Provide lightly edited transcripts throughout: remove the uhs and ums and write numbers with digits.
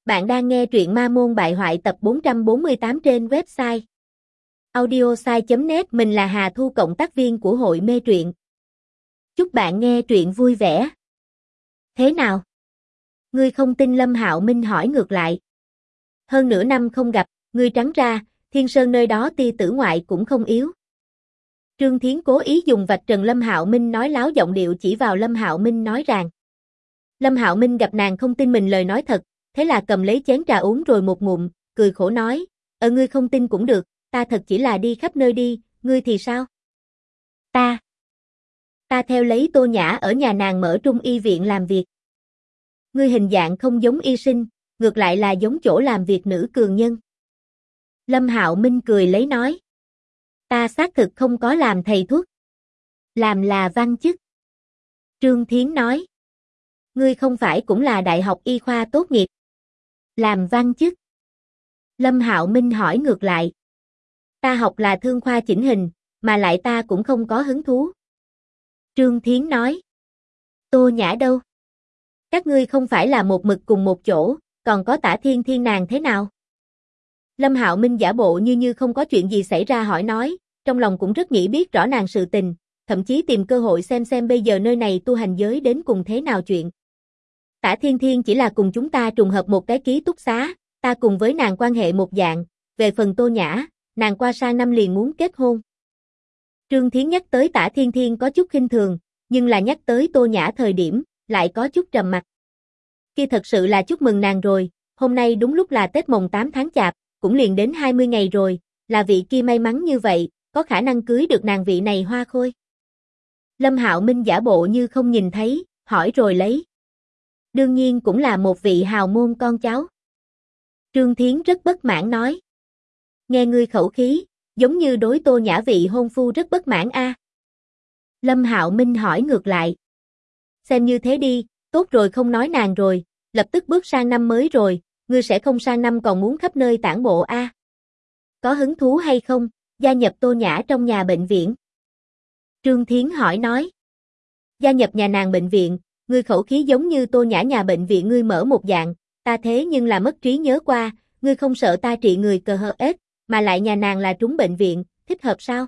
Bạn đang nghe truyện Ma Môn Bại Hoại tập 448 trên website audiosai.net. Mình là Hà Thu, cộng tác viên của hội mê truyện. Chúc bạn nghe truyện vui vẻ. Thế nào? Ngươi không tin? Lâm Hạo Minh hỏi ngược lại. Hơn nửa năm không gặp, ngươi trắng ra, Thiên Sơn nơi đó tia tử ngoại cũng không yếu. Trương Thiến cố ý dùng vạch trần Lâm Hạo Minh, nói láo, giọng điệu chỉ vào Lâm Hạo Minh nói rằng. Lâm Hạo Minh gặp nàng không tin mình lời nói thật, thế là cầm lấy chén trà uống rồi một ngụm, cười khổ nói, ngươi không tin cũng được, ta thật chỉ là đi khắp nơi đi, ngươi thì sao? Ta theo lấy Tô Nhã ở nhà nàng mở trung y viện làm việc. Ngươi hình dạng không giống y sinh, ngược lại là giống chỗ làm việc nữ cường nhân. Lâm Hạo Minh cười lấy nói, ta xác thực không có làm thầy thuốc, làm là văn chức. Trương Thiến nói, ngươi không phải cũng là đại học y khoa tốt nghiệp, làm văn chức? Lâm Hạo Minh hỏi ngược lại. Ta học là thương khoa chỉnh hình, mà lại ta cũng không có hứng thú. Trương Thiến nói. Tô Nhã đâu? Các ngươi không phải là một mực cùng một chỗ, còn có Tả Thiên Thiên nàng thế nào? Lâm Hạo Minh giả bộ như không có chuyện gì xảy ra hỏi nói, trong lòng cũng rất nghĩ biết rõ nàng sự tình, thậm chí tìm cơ hội xem bây giờ nơi này tu hành giới đến cùng thế nào chuyện. Tả Thiên Thiên chỉ là cùng chúng ta trùng hợp một cái ký túc xá, ta cùng với nàng quan hệ một dạng, về phần Tô Nhã, nàng qua sang năm liền muốn kết hôn. Trương Thiến nhắc tới Tả Thiên Thiên có chút khinh thường, nhưng là nhắc tới Tô Nhã thời điểm, lại có chút trầm mặc. Kia thật sự là chúc mừng nàng rồi, hôm nay đúng lúc là Tết Mồng 8 tháng Chạp, cũng liền đến 20 ngày rồi, là vị kia may mắn như vậy, có khả năng cưới được nàng vị này hoa khôi. Lâm Hạo Minh giả bộ như không nhìn thấy, hỏi rồi lấy. Đương nhiên cũng là một vị hào môn con cháu. Trương Thiến rất bất mãn nói. Nghe ngươi khẩu khí, giống như đối Tô Nhã vị hôn phu rất bất mãn a. Lâm Hạo Minh hỏi ngược lại. Xem như thế đi, tốt rồi, không nói nàng rồi, lập tức bước sang năm mới rồi, ngươi sẽ không sang năm còn muốn khắp nơi tản bộ a? Có hứng thú hay không, gia nhập Tô Nhã trong nhà bệnh viện? Trương Thiến hỏi nói. Gia nhập nhà nàng bệnh viện? Ngươi khẩu khí giống như Tô Nhã nhà bệnh viện ngươi mở một dạng, ta thế nhưng là mất trí nhớ qua, ngươi không sợ ta trị người cờ hờ ết, mà lại nhà nàng là trúng bệnh viện, thích hợp sao?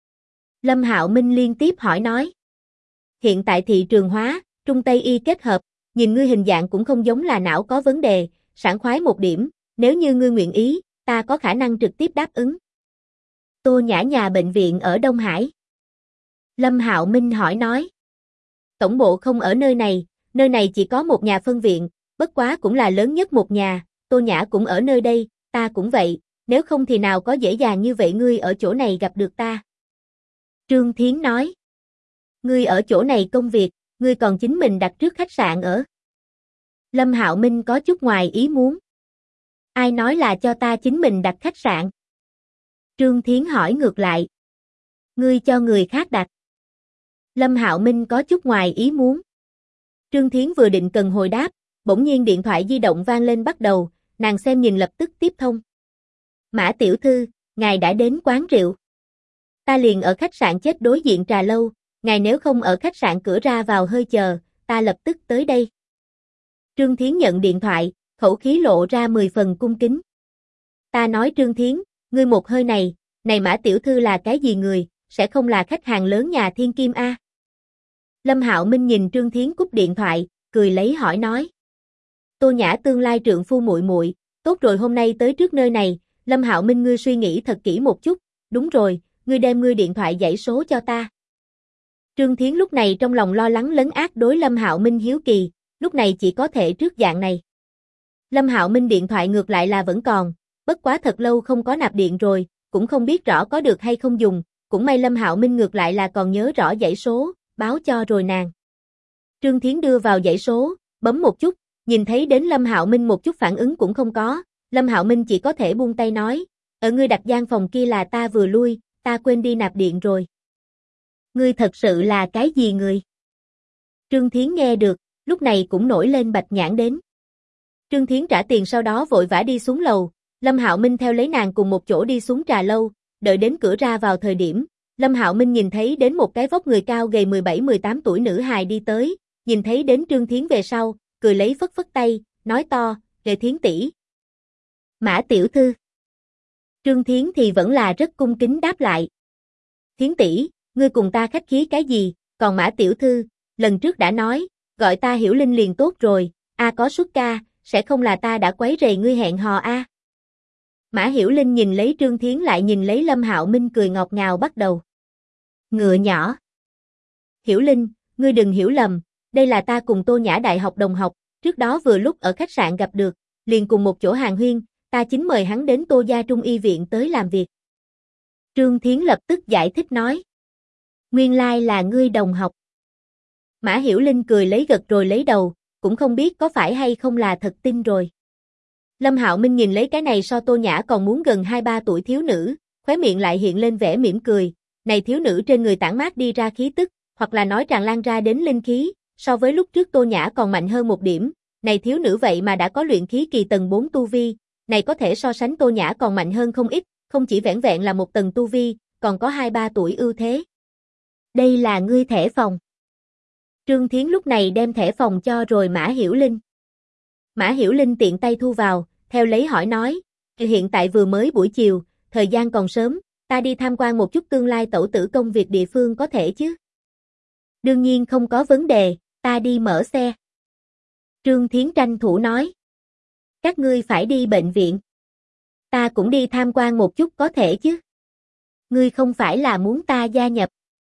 Lâm Hạo Minh liên tiếp hỏi nói. Hiện tại thị trường hóa, Trung Tây y kết hợp, nhìn ngươi hình dạng cũng không giống là não có vấn đề, sảng khoái một điểm, nếu như ngươi nguyện ý, ta có khả năng trực tiếp đáp ứng. Tô Nhã nhà bệnh viện ở Đông Hải. Lâm Hạo Minh hỏi nói. Tổng bộ không ở nơi này chỉ có một nhà phân viện, bất quá cũng là lớn nhất một nhà, Tô Nhã cũng ở nơi đây, ta cũng vậy, nếu không thì nào có dễ dàng như vậy ngươi ở chỗ này gặp được ta. Trương Thiến nói. Ngươi ở chỗ này công việc, ngươi còn chính mình đặt trước khách sạn ở. Lâm Hạo Minh có chút ngoài ý muốn. Ai nói là cho ta chính mình đặt khách sạn? Trương Thiến hỏi ngược lại. Ngươi cho người khác đặt. Lâm Hạo Minh có chút ngoài ý muốn. Trương Thiến vừa định cần hồi đáp, bỗng nhiên điện thoại di động vang lên bắt đầu, nàng xem nhìn lập tức tiếp thông. Mã tiểu thư, ngài đã đến quán rượu. Ta liền ở khách sạn chết đối diện trà lâu, ngài nếu không ở khách sạn cửa ra vào hơi chờ, ta lập tức tới đây. Trương Thiến nhận điện thoại, khẩu khí lộ ra 10 phần cung kính. Ta nói Trương Thiến, ngươi một hơi này Mã tiểu thư là cái gì người, sẽ không là khách hàng lớn nhà Thiên Kim a? Lâm Hạo Minh nhìn Trương Thiến cúp điện thoại, cười lấy hỏi nói. Tô Nhã tương lai trượng phu muội muội, tốt rồi hôm nay tới trước nơi này, Lâm Hạo Minh ngươi suy nghĩ thật kỹ một chút, đúng rồi, ngươi đem ngươi điện thoại dãy số cho ta. Trương Thiến lúc này trong lòng lo lắng lấn át đối Lâm Hạo Minh hiếu kỳ, lúc này chỉ có thể trước dạng này. Lâm Hạo Minh điện thoại ngược lại là vẫn còn, bất quá thật lâu không có nạp điện rồi, cũng không biết rõ có được hay không dùng, cũng may Lâm Hạo Minh ngược lại là còn nhớ rõ dãy số, báo cho rồi nàng. Trương Thiến đưa vào dãy số, bấm một chút, nhìn thấy đến Lâm Hạo Minh một chút phản ứng cũng không có, Lâm Hạo Minh chỉ có thể buông tay nói, ở ngươi đặt gian phòng kia là ta vừa lui, ta quên đi nạp điện rồi. Ngươi thật sự là cái gì người? Trương Thiến nghe được, lúc này cũng nổi lên bạch nhãn đến. Trương Thiến trả tiền sau đó vội vã đi xuống lầu, Lâm Hạo Minh theo lấy nàng cùng một chỗ đi xuống trà lâu, đợi đến cửa ra vào thời điểm, Lâm Hạo Minh nhìn thấy đến một cái vóc người cao gầy 17-18 tuổi nữ hài đi tới, nhìn thấy đến Trương Thiến về sau, cười lấy phất phất tay, nói to, "Kệ Thiến tỷ." "Mã tiểu thư." Trương Thiến thì vẫn là rất cung kính đáp lại. "Thiến tỷ, ngươi cùng ta khách khí cái gì, còn Mã tiểu thư, lần trước đã nói, gọi ta Hiểu Linh liền tốt rồi, có xuất ca, sẽ không là ta đã quấy rầy ngươi hẹn hò a?" Mã Hiểu Linh nhìn lấy Trương Thiến lại nhìn lấy Lâm Hạo Minh cười ngọt ngào bắt đầu. "Ngựa nhỏ. Hiểu Linh, ngươi đừng hiểu lầm, đây là ta cùng Tô Nhã đại học đồng học, trước đó vừa lúc ở khách sạn gặp được, liền cùng một chỗ hàn huyên, ta chính mời hắn đến Tô gia Trung y viện tới làm việc." Trương Thiến lập tức giải thích nói. "Nguyên lai là ngươi đồng học." Mã Hiểu Linh cười lấy gật rồi lấy đầu, cũng không biết có phải hay không là thật tin rồi. Lâm Hạo Minh nhìn lấy cái này so Tô Nhã còn muốn gần 2-3 tuổi thiếu nữ, khóe miệng lại hiện lên vẻ mỉm cười, này thiếu nữ trên người tản mát đi ra khí tức, hoặc là nói tràn lan ra đến linh khí, so với lúc trước Tô Nhã còn mạnh hơn một điểm, này thiếu nữ vậy mà đã có luyện khí kỳ tầng 4 tu vi, này có thể so sánh Tô Nhã còn mạnh hơn không ít, không chỉ vẻn vẹn là một tầng tu vi, còn có 2-3 tuổi ưu thế. "Đây là ngươi thẻ phòng." Trương Thiến lúc này đem thẻ phòng cho rồi Mã Hiểu Linh. Mã Hiểu Linh tiện tay thu vào, theo lấy hỏi nói, "Hiện tại vừa mới buổi chiều, thời gian còn sớm, ta đi tham quan một chút tương lai tẩu tử công việc địa phương có thể chứ?" "Đương nhiên không có vấn đề, ta đi mở xe." Trương Thiến tranh thủ nói. "Các ngươi phải đi bệnh viện." "Ta cũng đi tham quan một chút có thể chứ?" "Ngươi không phải là muốn ta gia nhập?"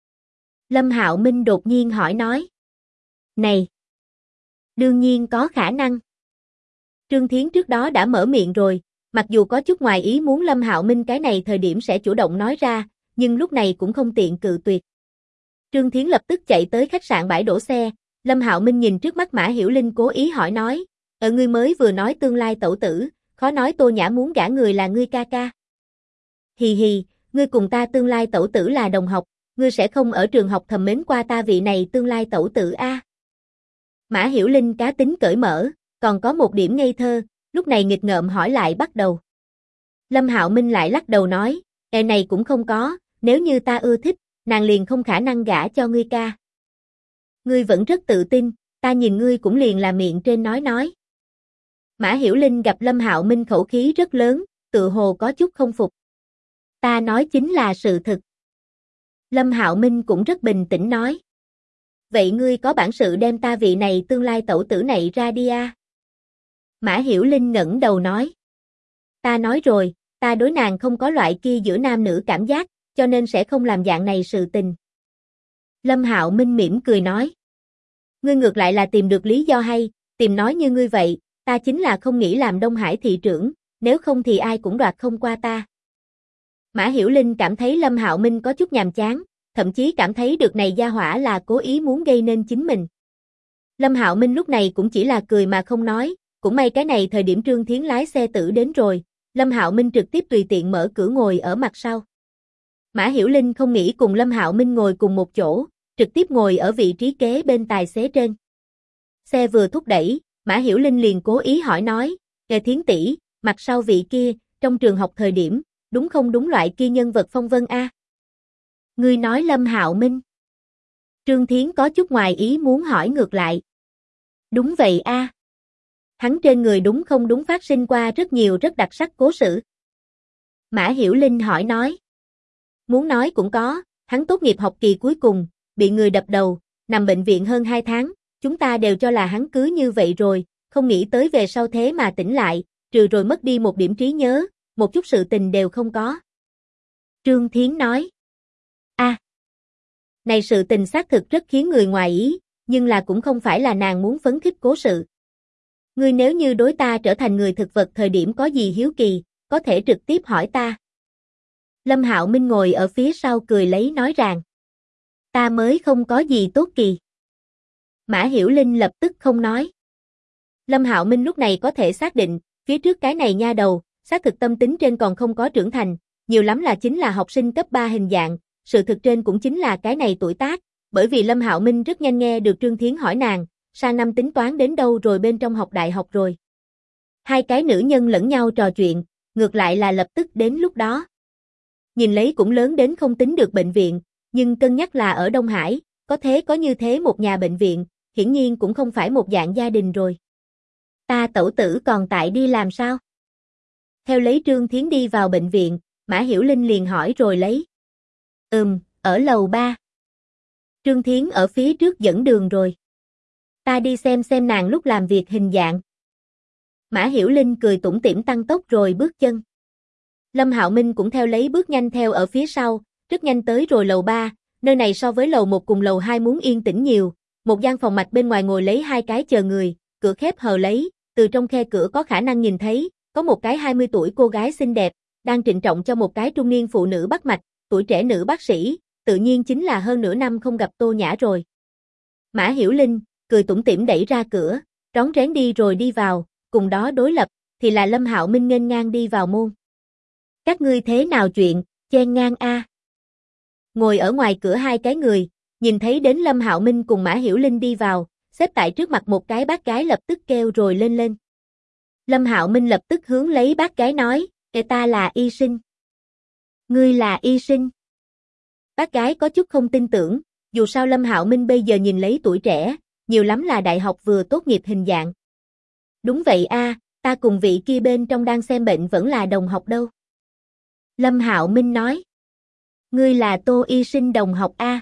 Lâm Hạo Minh đột nhiên hỏi nói. "Này, đương nhiên có khả năng." Trương Thiến trước đó đã mở miệng rồi, mặc dù có chút ngoài ý muốn Lâm Hạo Minh cái này thời điểm sẽ chủ động nói ra, nhưng lúc này cũng không tiện cự tuyệt. Trương Thiến lập tức chạy tới khách sạn bãi đổ xe, Lâm Hạo Minh nhìn trước mắt Mã Hiểu Linh cố ý hỏi nói, ngươi mới vừa nói tương lai tẩu tử, khó nói Tô Nhã muốn gả người là ngươi ca ca." "Hì hì, ngươi cùng ta tương lai tẩu tử là đồng học, ngươi sẽ không ở trường học thầm mến qua ta vị này tương lai tẩu tử a?" Mã Hiểu Linh cá tính cởi mở, còn có một điểm ngây thơ, lúc này nghịch ngợm hỏi lại bắt đầu. Lâm Hạo Minh lại lắc đầu nói, này cũng không có, nếu như ta ưa thích, nàng liền không khả năng gả cho ngươi ca." "Ngươi vẫn rất tự tin, ta nhìn ngươi cũng liền là miệng trên nói." Mã Hiểu Linh gặp Lâm Hạo Minh khẩu khí rất lớn, tự hồ có chút không phục. "Ta nói chính là sự thực." Lâm Hạo Minh cũng rất bình tĩnh nói. "Vậy ngươi có bản sự đem ta vị này tương lai tẩu tử này ra đi a?" Mã Hiểu Linh ngẩng đầu nói. "Ta nói rồi, ta đối nàng không có loại kia giữa nam nữ cảm giác, cho nên sẽ không làm dạng này sự tình." Lâm Hạo Minh mỉm cười nói. "Ngươi ngược lại là tìm được lý do hay, tìm nói như ngươi vậy, ta chính là không nghĩ làm Đông Hải thị trưởng, nếu không thì ai cũng đoạt không qua ta." Mã Hiểu Linh cảm thấy Lâm Hạo Minh có chút nhàm chán, thậm chí cảm thấy được này gia hỏa là cố ý muốn gây nên chính mình. Lâm Hạo Minh lúc này cũng chỉ là cười mà không nói, cũng may cái này thời điểm Trương Thiến lái xe tử đến rồi, Lâm Hạo Minh trực tiếp tùy tiện mở cửa ngồi ở mặt sau. Mã Hiểu Linh không nghĩ cùng Lâm Hạo Minh ngồi cùng một chỗ, trực tiếp ngồi ở vị trí kế bên tài xế trên. Xe vừa thúc đẩy, Mã Hiểu Linh liền cố ý hỏi nói, Thiến tỷ, mặt sau vị kia, trong trường học thời điểm, đúng không đúng loại kia nhân vật phong vân a?" "Ngươi nói Lâm Hạo Minh?" Trương Thiến có chút ngoài ý muốn hỏi ngược lại. "Đúng vậy a. Hắn trên người đúng không đúng phát sinh qua rất nhiều rất đặc sắc cố sự?" Mã Hiểu Linh hỏi nói. "Muốn nói cũng có, hắn tốt nghiệp học kỳ cuối cùng, bị người đập đầu, nằm bệnh viện hơn 2 tháng, chúng ta đều cho là hắn cứ như vậy rồi, không nghĩ tới về sau thế mà tỉnh lại, trừ rồi mất đi một điểm trí nhớ, một chút sự tình đều không có." Trương Thiến nói. Này sự tình xác thực rất khiến người ngoài ý, nhưng là cũng không phải là nàng muốn phấn khích cố sự. "Ngươi nếu như đối ta trở thành người thực vật thời điểm có gì hiếu kỳ, có thể trực tiếp hỏi ta." Lâm Hạo Minh ngồi ở phía sau cười lấy nói rằng. "Ta mới không có gì tốt kỳ." Mã Hiểu Linh lập tức không nói. Lâm Hạo Minh lúc này có thể xác định, phía trước cái này nha đầu, xác thực tâm tính trên còn không có trưởng thành, nhiều lắm là chính là học sinh cấp 3 hình dạng, sự thực trên cũng chính là cái này tuổi tác, bởi vì Lâm Hạo Minh rất nhanh nghe được Trương Thiến hỏi nàng, sang năm tính toán đến đâu rồi bên trong học đại học rồi. Hai cái nữ nhân lẫn nhau trò chuyện, ngược lại là lập tức đến lúc đó. Nhìn lấy cũng lớn đến không tính được bệnh viện, nhưng cân nhắc là ở Đông Hải, có như thế một nhà bệnh viện, hiển nhiên cũng không phải một dạng gia đình rồi. Ta tẩu tử còn tại đi làm sao? Theo lấy Trương Thiến đi vào bệnh viện, Mã Hiểu Linh liền hỏi rồi lấy. Ở lầu 3. Trương Thiến ở phía trước dẫn đường rồi. Ta đi xem nàng lúc làm việc hình dạng. Mã Hiểu Linh cười tủm tỉm tăng tốc rồi bước chân. Lâm Hạo Minh cũng theo lấy bước nhanh theo ở phía sau, rất nhanh tới rồi lầu 3, nơi này so với lầu 1 cùng lầu 2 muốn yên tĩnh nhiều, một gian phòng mạch bên ngoài ngồi lấy hai cái chờ người, cửa khép hờ lấy, từ trong khe cửa có khả năng nhìn thấy, có một cái 20 tuổi cô gái xinh đẹp, đang trịnh trọng cho một cái trung niên phụ nữ bắt mạch, tuổi trẻ nữ bác sĩ, tự nhiên chính là hơn nửa năm không gặp Tô Nhã rồi. Mã Hiểu Linh, cười tủm tỉm đẩy ra cửa, rón rén đi rồi đi vào, cùng đó đối lập, thì là Lâm Hạo Minh nghênh ngang đi vào môn. Các ngươi thế nào chuyện, chen ngang a? Ngồi ở ngoài cửa hai cái người, nhìn thấy đến Lâm Hạo Minh cùng Mã Hiểu Linh đi vào, xếp tại trước mặt một cái bác gái lập tức kêu rồi lên lên. Lâm Hạo Minh lập tức hướng lấy bác gái nói, ta là y sinh. Ngươi là y sinh. Bác gái có chút không tin tưởng, dù sao Lâm Hạo Minh bây giờ nhìn lấy tuổi trẻ, nhiều lắm là đại học vừa tốt nghiệp hình dạng. Đúng vậy a, ta cùng vị kia bên trong đang xem bệnh vẫn là đồng học đâu. Lâm Hạo Minh nói. Ngươi là Tô y sinh đồng học a.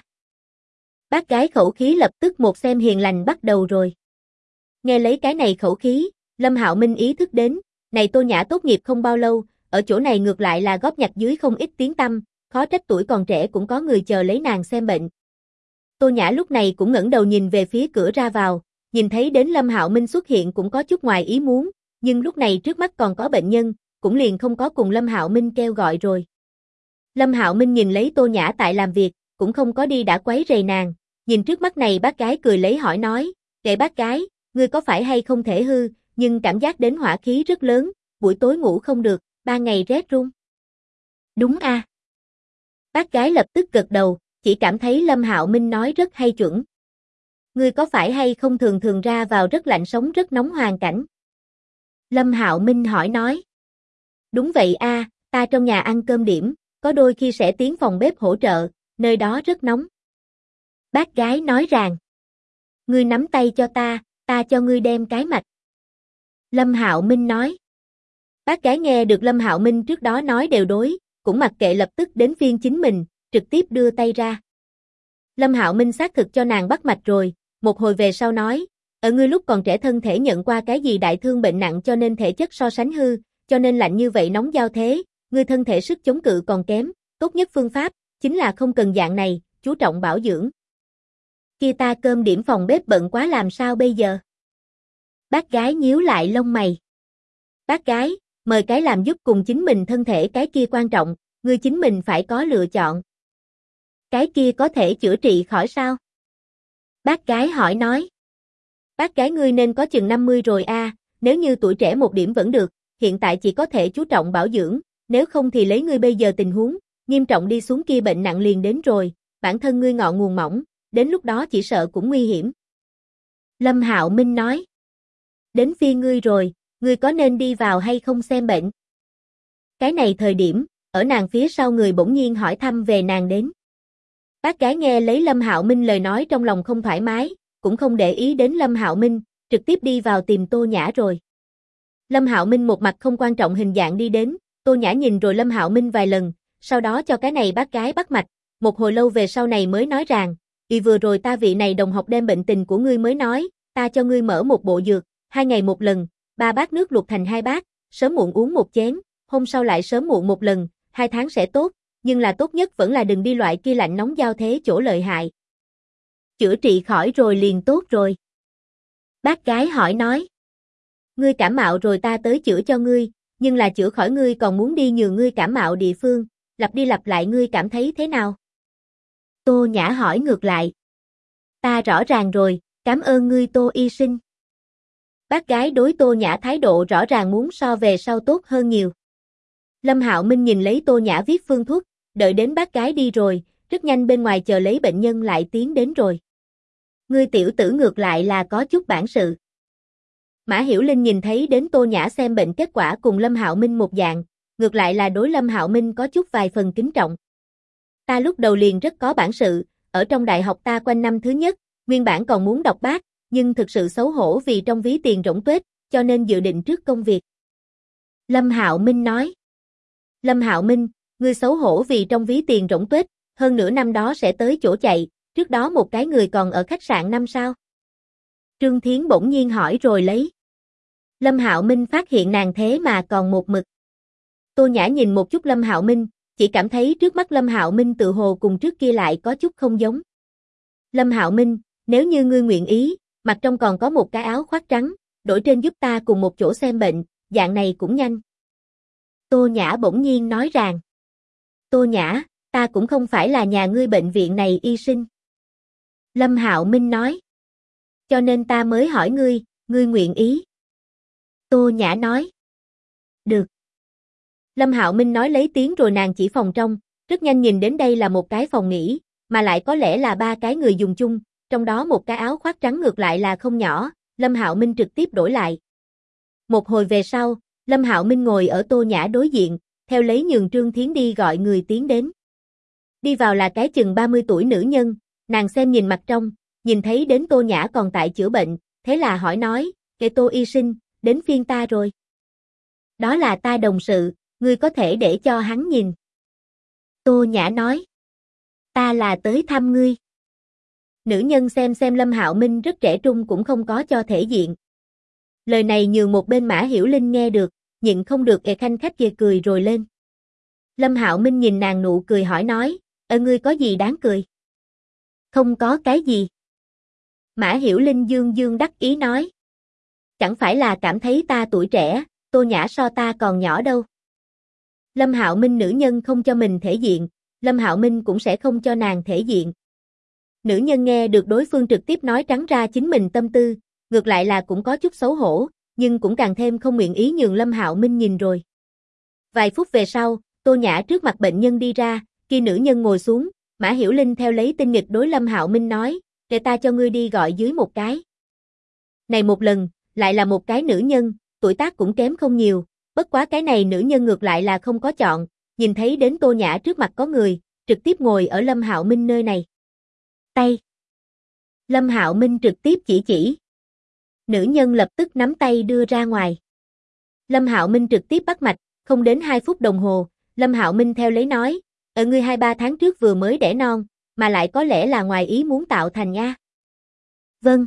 Bác gái khẩu khí lập tức một xem hiền lành bắt đầu rồi. Nghe lấy cái này khẩu khí, Lâm Hạo Minh ý thức đến, này Tô Nhã tốt nghiệp không bao lâu, ở chỗ này ngược lại là góp nhặt dưới không ít tiếng tăm, khó trách tuổi còn trẻ cũng có người chờ lấy nàng xem bệnh. Tô Nhã lúc này cũng ngẩng đầu nhìn về phía cửa ra vào, nhìn thấy đến Lâm Hạo Minh xuất hiện cũng có chút ngoài ý muốn, nhưng lúc này trước mắt còn có bệnh nhân, cũng liền không có cùng Lâm Hạo Minh kêu gọi rồi. Lâm Hạo Minh nhìn lấy Tô Nhã tại làm việc, cũng không có đi đã quấy rầy nàng, nhìn trước mắt này bác gái cười lấy hỏi nói, kệ bác gái, ngươi có phải hay không thể hư, nhưng cảm giác đến hỏa khí rất lớn, buổi tối ngủ không được, 3 ngày rét run. Đúng a. Bác gái lập tức gật đầu, chỉ cảm thấy Lâm Hạo Minh nói rất hay chuẩn. Ngươi có phải hay không thường thường ra vào rất lạnh sống rất nóng hoàn cảnh? Lâm Hạo Minh hỏi nói. Đúng vậy a, ta trong nhà ăn cơm điểm, có đôi khi sẽ tiến phòng bếp hỗ trợ, nơi đó rất nóng. Bác gái nói rằng. Ngươi nắm tay cho ta cho ngươi đem cái mạch. Lâm Hạo Minh nói. Bác gái nghe được Lâm Hạo Minh trước đó nói đều đối, cũng mặc kệ lập tức đến phiên chính mình, trực tiếp đưa tay ra. Lâm Hạo Minh xác thực cho nàng bắt mạch rồi, một hồi về sau nói, ở ngươi lúc còn trẻ thân thể nhận qua cái gì đại thương bệnh nặng cho nên thể chất so sánh hư, cho nên lạnh như vậy nóng giao thế, ngươi thân thể sức chống cự còn kém, tốt nhất phương pháp, chính là không cần dạng này, chú trọng bảo dưỡng. Kia ta cơm điểm phòng bếp bận quá làm sao bây giờ? Bác gái nhíu lại lông mày. Bác gái, mời cái làm giúp cùng chính mình thân thể cái kia quan trọng, ngươi chính mình phải có lựa chọn. Cái kia có thể chữa trị khỏi sao? Bác gái hỏi nói. Bác gái ngươi nên có chừng 50 rồi a, nếu như tuổi trẻ một điểm vẫn được, hiện tại chỉ có thể chú trọng bảo dưỡng, nếu không thì lấy ngươi bây giờ tình huống, nghiêm trọng đi xuống kia bệnh nặng liền đến rồi, bản thân ngươi ngọ nguồn mỏng, đến lúc đó chỉ sợ cũng nguy hiểm. Lâm Hạo Minh nói. Đến phiên ngươi rồi, ngươi có nên đi vào hay không xem bệnh? Cái này thời điểm, ở nàng phía sau người bỗng nhiên hỏi thăm về nàng đến. Bác gái nghe lấy Lâm Hạo Minh lời nói trong lòng không thoải mái, cũng không để ý đến Lâm Hạo Minh, trực tiếp đi vào tìm Tô Nhã rồi. Lâm Hạo Minh một mặt không quan trọng hình dạng đi đến, Tô Nhã nhìn rồi Lâm Hạo Minh vài lần, sau đó cho cái này bác gái bắt mạch, một hồi lâu về sau này mới nói rằng, vừa rồi ta vị này đồng học đem bệnh tình của ngươi mới nói, ta cho ngươi mở một bộ dược, 2 ngày một lần, 3 bát nước luộc thành 2 bát, sớm muộn uống một chén, hôm sau lại sớm muộn một lần, 2 tháng sẽ tốt, nhưng là tốt nhất vẫn là đừng đi loại kia lạnh nóng giao thế chỗ lợi hại. Chữa trị khỏi rồi liền tốt rồi. Bác gái hỏi nói. Ngươi cảm mạo rồi ta tới chữa cho ngươi, nhưng là chữa khỏi ngươi còn muốn đi nhường ngươi cảm mạo địa phương, lặp đi lặp lại ngươi cảm thấy thế nào? Tô Nhã hỏi ngược lại. Ta rõ ràng rồi, cảm ơn ngươi Tô y sinh. Bác gái đối Tô Nhã thái độ rõ ràng muốn so về sau tốt hơn nhiều. Lâm Hạo Minh nhìn lấy Tô Nhã viết phương thuốc, đợi đến bác gái đi rồi, rất nhanh bên ngoài chờ lấy bệnh nhân lại tiến đến rồi. Ngươi tiểu tử ngược lại là có chút bản sự. Mã Hiểu Linh nhìn thấy đến Tô Nhã xem bệnh kết quả cùng Lâm Hạo Minh một dạng, ngược lại là đối Lâm Hạo Minh có chút vài phần kính trọng. Ta lúc đầu liền rất có bản sự, ở trong đại học ta quanh năm thứ nhất, nguyên bản còn muốn đọc bác, nhưng thực sự xấu hổ vì trong ví tiền rỗng tuếch, cho nên dự định trước công việc. Lâm Hạo Minh nói. Lâm Hạo Minh, ngươi xấu hổ vì trong ví tiền rỗng tuếch, hơn nửa năm đó sẽ tới chỗ chạy, trước đó một cái người còn ở khách sạn 5 sao. Trương Thiến bỗng nhiên hỏi rồi lấy. Lâm Hạo Minh phát hiện nàng thế mà còn một mực. Tô Nhã nhìn một chút Lâm Hạo Minh, chỉ cảm thấy trước mắt Lâm Hạo Minh tự hồ cùng trước kia lại có chút không giống. Lâm Hạo Minh, nếu như ngươi nguyện ý, mặt trong còn có một cái áo khoác trắng, đổi trên giúp ta cùng một chỗ xem bệnh, dạng này cũng nhanh. Tô Nhã bỗng nhiên nói rằng. Tô Nhã, ta cũng không phải là nhà ngươi bệnh viện này y sinh. Lâm Hạo Minh nói. Cho nên ta mới hỏi ngươi nguyện ý. Tô Nhã nói. Được. Lâm Hạo Minh nói lấy tiếng rồi nàng chỉ phòng trong, rất nhanh nhìn đến đây là một cái phòng nghỉ, mà lại có lẽ là 3 cái người dùng chung, trong đó một cái áo khoác trắng ngược lại là không nhỏ, Lâm Hạo Minh trực tiếp đổi lại. Một hồi về sau, Lâm Hạo Minh ngồi ở Tô Nhã đối diện, theo lấy nhường Trương Thiến đi gọi người tiến đến. Đi vào là cái chừng 30 tuổi nữ nhân, nàng xem nhìn mặt trong, nhìn thấy đến Tô Nhã còn tại chữa bệnh, thế là hỏi nói, kệ Tô y sinh, đến phiên ta rồi. Đó là ta đồng sự, ngươi có thể để cho hắn nhìn. Tô Nhã nói, ta là tới thăm ngươi. Nữ nhân xem Lâm Hạo Minh rất trẻ trung cũng không có cho thể diện. Lời này nhường một bên Mã Hiểu Linh nghe được, nhịn không được khanh khách kia cười rồi lên. Lâm Hạo Minh nhìn nàng nụ cười hỏi nói, ngươi có gì đáng cười? Không có cái gì. Mã Hiểu Linh dương dương đắc ý nói. Chẳng phải là cảm thấy ta tuổi trẻ, Tô Nhã so ta còn nhỏ đâu. Lâm Hạo Minh nữ nhân không cho mình thể diện, Lâm Hạo Minh cũng sẽ không cho nàng thể diện. Nữ nhân nghe được đối phương trực tiếp nói trắng ra chính mình tâm tư, ngược lại là cũng có chút xấu hổ, nhưng cũng càng thêm không nguyện ý nhường Lâm Hạo Minh nhìn rồi. Vài phút về sau, Tô Nhã trước mặt bệnh nhân đi ra, khi nữ nhân ngồi xuống, Mã Hiểu Linh theo lấy tinh nghịch đối Lâm Hạo Minh nói, để ta cho ngươi đi gọi dưới một cái. Này một lần, lại là một cái nữ nhân, tuổi tác cũng kém không nhiều, bất quá cái này nữ nhân ngược lại là không có chọn, nhìn thấy đến Tô Nhã trước mặt có người, trực tiếp ngồi ở Lâm Hạo Minh nơi này. Tay. Lâm Hạo Minh trực tiếp chỉ. Nữ nhân lập tức nắm tay đưa ra ngoài. Lâm Hạo Minh trực tiếp bắt mạch, không đến 2 phút đồng hồ, Lâm Hạo Minh theo lấy nói, ở ngươi 2-3 tháng trước vừa mới đẻ non, mà lại có lẽ là ngoài ý muốn tạo thành nha. Vâng.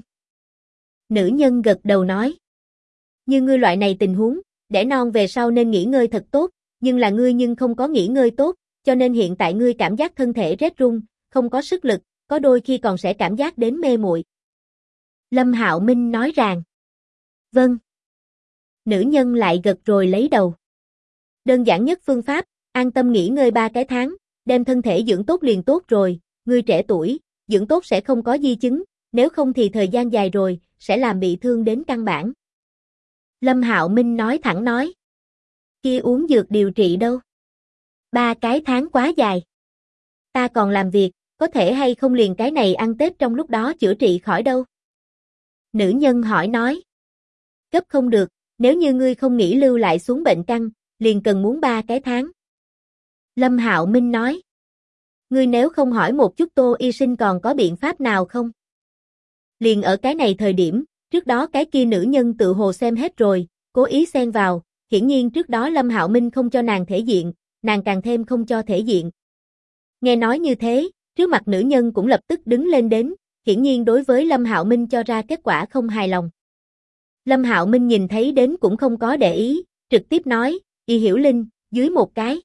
Nữ nhân gật đầu nói. Như ngươi loại này tình huống, đẻ non về sau nên nghỉ ngơi thật tốt, nhưng là ngươi nhưng không có nghỉ ngơi tốt, cho nên hiện tại ngươi cảm giác thân thể rét run, không có sức lực, có đôi khi còn sẽ cảm giác đến mê muội. Lâm Hạo Minh nói rằng. Vâng. Nữ nhân lại gật rồi lấy đầu. Đơn giản nhất phương pháp, an tâm nghỉ ngơi 3 cái tháng, đem thân thể dưỡng tốt liền tốt rồi, ngươi trẻ tuổi, dưỡng tốt sẽ không có di chứng, nếu không thì thời gian dài rồi, sẽ làm bị thương đến căn bản. Lâm Hạo Minh nói thẳng nói. Kia uống dược điều trị đâu? 3 cái tháng quá dài. Ta còn làm việc, có thể hay không liền cái này ăn Tết trong lúc đó chữa trị khỏi đâu? Nữ nhân hỏi nói. Gấp không được, nếu như ngươi không nghĩ lưu lại xuống bệnh căn, liền cần muốn 3 cái tháng. Lâm Hạo Minh nói. Ngươi nếu không hỏi một chút Tô y sinh còn có biện pháp nào không? Liền ở cái này thời điểm, trước đó cái kia nữ nhân tự hồ xem hết rồi, cố ý xen vào, hiển nhiên trước đó Lâm Hạo Minh không cho nàng thể diện, nàng càng thêm không cho thể diện. Nghe nói như thế, trước mặt nữ nhân cũng lập tức đứng lên đến, hiển nhiên đối với Lâm Hạo Minh cho ra kết quả không hài lòng. Lâm Hạo Minh nhìn thấy đến cũng không có để ý, trực tiếp nói, Y Hiểu Linh, dưới một cái.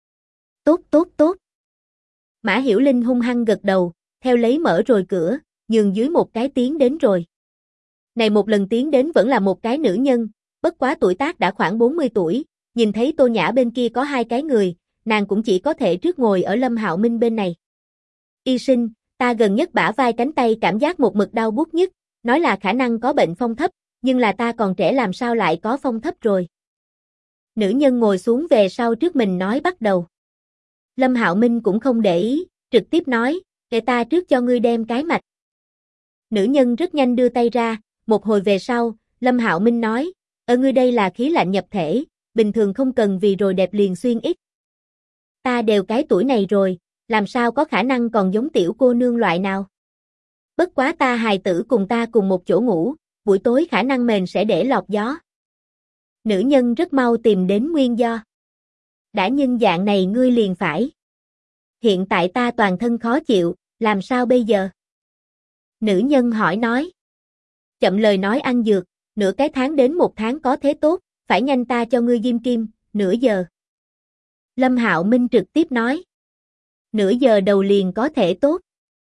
Tốt. Mã Hiểu Linh hung hăng gật đầu, theo lấy mở rồi cửa, nhường dưới một cái tiến đến rồi. Này một lần tiến đến vẫn là một cái nữ nhân, bất quá tuổi tác đã khoảng 40 tuổi, nhìn thấy Tô Nhã bên kia có 2 cái người, nàng cũng chỉ có thể trước ngồi ở Lâm Hạo Minh bên này. Y sinh, ta gần nhất bả vai cánh tay cảm giác một mực đau buốt nhất, nói là khả năng có bệnh phong thấp, nhưng là ta còn trẻ làm sao lại có phong thấp rồi. Nữ nhân ngồi xuống về sau trước mình nói bắt đầu. Lâm Hạo Minh cũng không để ý, trực tiếp nói, để ta trước cho ngươi đem cái mạch. Nữ nhân rất nhanh đưa tay ra, một hồi về sau, Lâm Hạo Minh nói, ở ngươi đây là khí lạnh nhập thể, bình thường không cần vì rồi đẹp liền xuyên ít. Ta đều cái tuổi này rồi, làm sao có khả năng còn giống tiểu cô nương loại nào. Bất quá ta hài tử cùng ta cùng một chỗ ngủ, buổi tối khả năng mền sẽ để lọt gió. Nữ nhân rất mau tìm đến nguyên do. Đã nhân dạng này ngươi liền phải. Hiện tại ta toàn thân khó chịu, làm sao bây giờ? Nữ nhân hỏi nói. Chậm lời nói ăn dược, nửa cái tháng đến 1 tháng có thế tốt, phải nhanh ta cho ngươi diêm kim, nửa giờ. Lâm Hạo Minh trực tiếp nói. Nửa giờ đầu liền có thể tốt.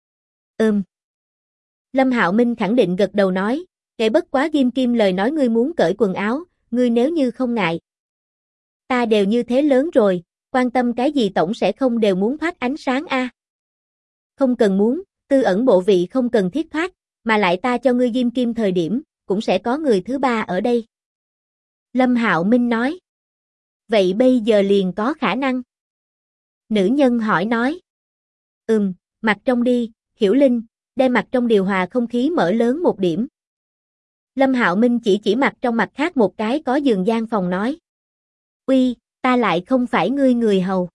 Lâm Hạo Minh khẳng định gật đầu nói, kể bất quá diêm kim lời nói ngươi muốn cởi quần áo, ngươi nếu như không ngại. Ta đều như thế lớn rồi, quan tâm cái gì tổng sẽ không đều muốn thoát ánh sáng a. Không cần muốn, tư ẩn bộ vị không cần thiết thoát, mà lại ta cho ngươi diêm kim thời điểm, cũng sẽ có người thứ ba ở đây. Lâm Hạo Minh nói. Vậy bây giờ liền có khả năng. Nữ nhân hỏi nói. Mặt trong đi, Hiểu Linh, đem mặt trong điều hòa không khí mở lớn một điểm. Lâm Hạo Minh chỉ mặt trong mặt khác một cái có giường gian phòng nói. Uy, ta lại không phải ngươi người hầu.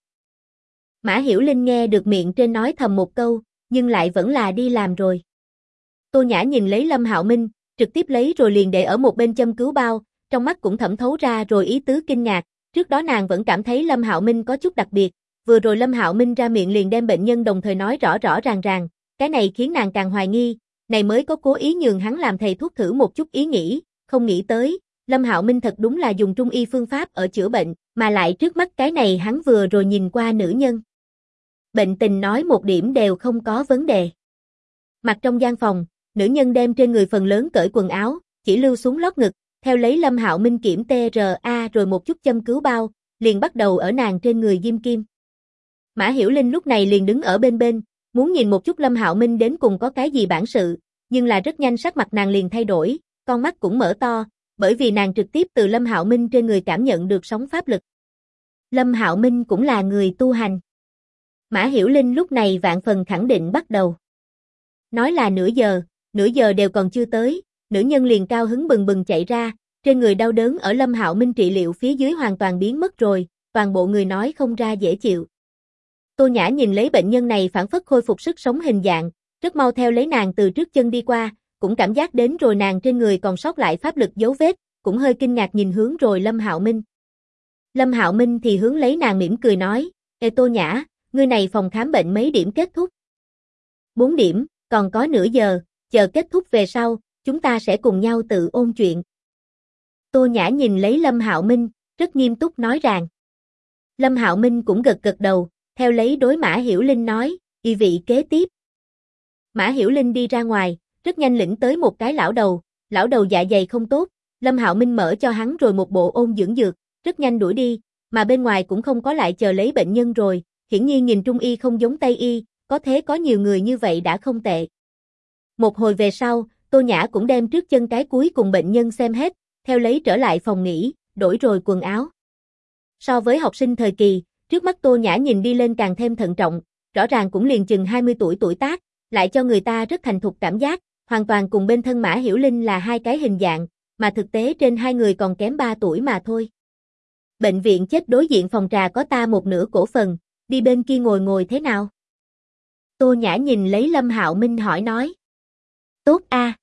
Mã Hiểu Linh nghe được miệng trên nói thầm một câu, nhưng lại vẫn là đi làm rồi. Tô Nhã nhìn lấy Lâm Hạo Minh, trực tiếp lấy rồi liền để ở một bên châm cứu bao, trong mắt cũng thẩm thấu ra rồi ý tứ kinh ngạc, trước đó nàng vẫn cảm thấy Lâm Hạo Minh có chút đặc biệt, vừa rồi Lâm Hạo Minh ra miệng liền đem bệnh nhân đồng thời nói rõ rõ ràng, cái này khiến nàng càng hoài nghi, này mới có cố ý nhường hắn làm thầy thuốc thử một chút ý nghĩ, không nghĩ tới, Lâm Hạo Minh thật đúng là dùng trung y phương pháp ở chữa bệnh, mà lại trước mắt cái này hắn vừa rồi nhìn qua nữ nhân. Bệnh tình nói một điểm đều không có vấn đề. Mặt trong gian phòng, nữ nhân đem trên người phần lớn cởi quần áo, chỉ lưu xuống lót ngực, theo lấy Lâm Hạo Minh kiểm TRA rồi một chút châm cứu bao, liền bắt đầu ở nàng trên người diêm kim. Mã Hiểu Linh lúc này liền đứng ở bên, muốn nhìn một chút Lâm Hạo Minh đến cùng có cái gì bản sự, nhưng là rất nhanh sắc mặt nàng liền thay đổi, con mắt cũng mở to, bởi vì nàng trực tiếp từ Lâm Hạo Minh trên người cảm nhận được sóng pháp lực. Lâm Hạo Minh cũng là người tu hành. Mã Hiểu Linh lúc này vạn phần khẳng định bắt đầu. Nói là nửa giờ đều còn chưa tới, nữ nhân liền cao hứng bừng bừng chạy ra, trên người đau đớn ở Lâm Hạo Minh trị liệu phía dưới hoàn toàn biến mất rồi, toàn bộ người nói không ra dễ chịu. Tô Nhã nhìn lấy bệnh nhân này phản phất khôi phục sức sống hình dạng, rất mau theo lấy nàng từ trước chân đi qua, cũng cảm giác đến rồi nàng trên người còn sót lại pháp lực dấu vết, cũng hơi kinh ngạc nhìn hướng rồi Lâm Hạo Minh. Lâm Hạo Minh thì hướng lấy nàng mỉm cười nói, Ê Tô Nhã, ngươi này phòng khám bệnh mấy điểm kết thúc? 4 điểm, còn có nửa giờ, chờ kết thúc về sau, chúng ta sẽ cùng nhau tự ôn chuyện. Tô Nhã nhìn lấy Lâm Hạo Minh, rất nghiêm túc nói rằng. Lâm Hạo Minh cũng gật đầu, theo lấy đối Mã Hiểu Linh nói, y vị kế tiếp. Mã Hiểu Linh đi ra ngoài, rất nhanh lĩnh tới một cái lão đầu dạ dày không tốt, Lâm Hạo Minh mở cho hắn rồi một bộ ôn dưỡng dược, rất nhanh đuổi đi, mà bên ngoài cũng không có lại chờ lấy bệnh nhân rồi, hiển nhiên nhìn trung y không giống tây y, có thế có nhiều người như vậy đã không tệ. Một hồi về sau, Tô Nhã cũng đem trước chân cái cuối cùng bệnh nhân xem hết, theo lấy trở lại phòng nghỉ, đổi rồi quần áo. So với học sinh thời kỳ, trước mắt Tô Nhã nhìn đi lên càng thêm thận trọng, rõ ràng cũng liền chừng 20 tuổi tác, lại cho người ta rất thành thục cảm giác, hoàn toàn cùng bên thân Mã Hiểu Linh là hai cái hình dạng, mà thực tế trên hai người còn kém 3 tuổi mà thôi. Bệnh viện chết đối diện phòng trà có ta một nửa cổ phần, đi bên kia ngồi thế nào? Tô Nhã nhìn lấy Lâm Hạo Minh hỏi nói. Tốt a.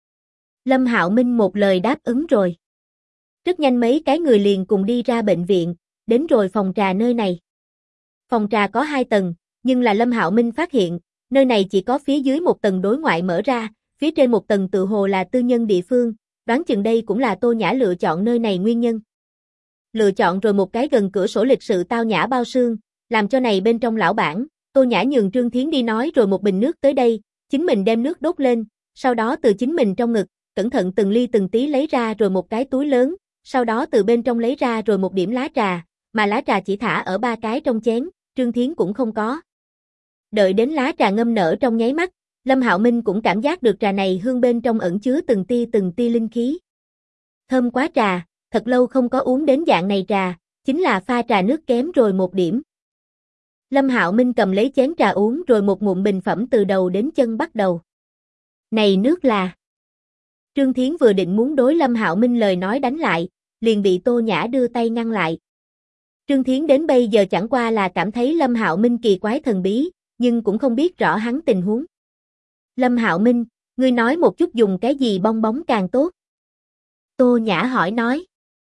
Lâm Hạo Minh một lời đáp ứng rồi. Rất nhanh mấy cái người liền cùng đi ra bệnh viện, đến rồi phòng trà nơi này. Phòng trà có 2 tầng, nhưng là Lâm Hạo Minh phát hiện, nơi này chỉ có phía dưới một tầng đối ngoại mở ra, phía trên một tầng tự hồ là tư nhân địa phương, đoán chừng đây cũng là Tô Nhã lựa chọn nơi này nguyên nhân. Lựa chọn rồi một cái gần cửa sổ lịch sự tao nhã bao sương, làm cho này bên trong lão bản, Tô Nhã nhường Trương Thiến đi nói rồi một bình nước tới đây, chính mình đem nước đốt lên, sau đó từ chính mình trong ngực, cẩn thận từng ly từng tí lấy ra rồi một cái túi lớn, sau đó từ bên trong lấy ra rồi một điểm lá trà, mà lá trà chỉ thả ở 3 cái trong chén, Trương Thiến cũng không có. Đợi đến lá trà ngâm nở trong nháy mắt, Lâm Hạo Minh cũng cảm giác được trà này hương bên trong ẩn chứa từng tia linh khí. Thơm quá trà, thật lâu không có uống đến dạng này trà, chính là pha trà nước kém rồi một điểm. Lâm Hạo Minh cầm lấy chén trà uống rồi một ngụm bình phẩm từ đầu đến chân bắt đầu. Này nước là... Trương Thiến vừa định muốn đối Lâm Hạo Minh lời nói đánh lại, liền bị Tô Nhã đưa tay ngăn lại. Trương Thiến đến bây giờ chẳng qua là cảm thấy Lâm Hạo Minh kỳ quái thần bí, nhưng cũng không biết rõ hắn tình huống. Lâm Hạo Minh, ngươi nói một chút dùng cái gì bong bóng càng tốt? Tô Nhã hỏi nói.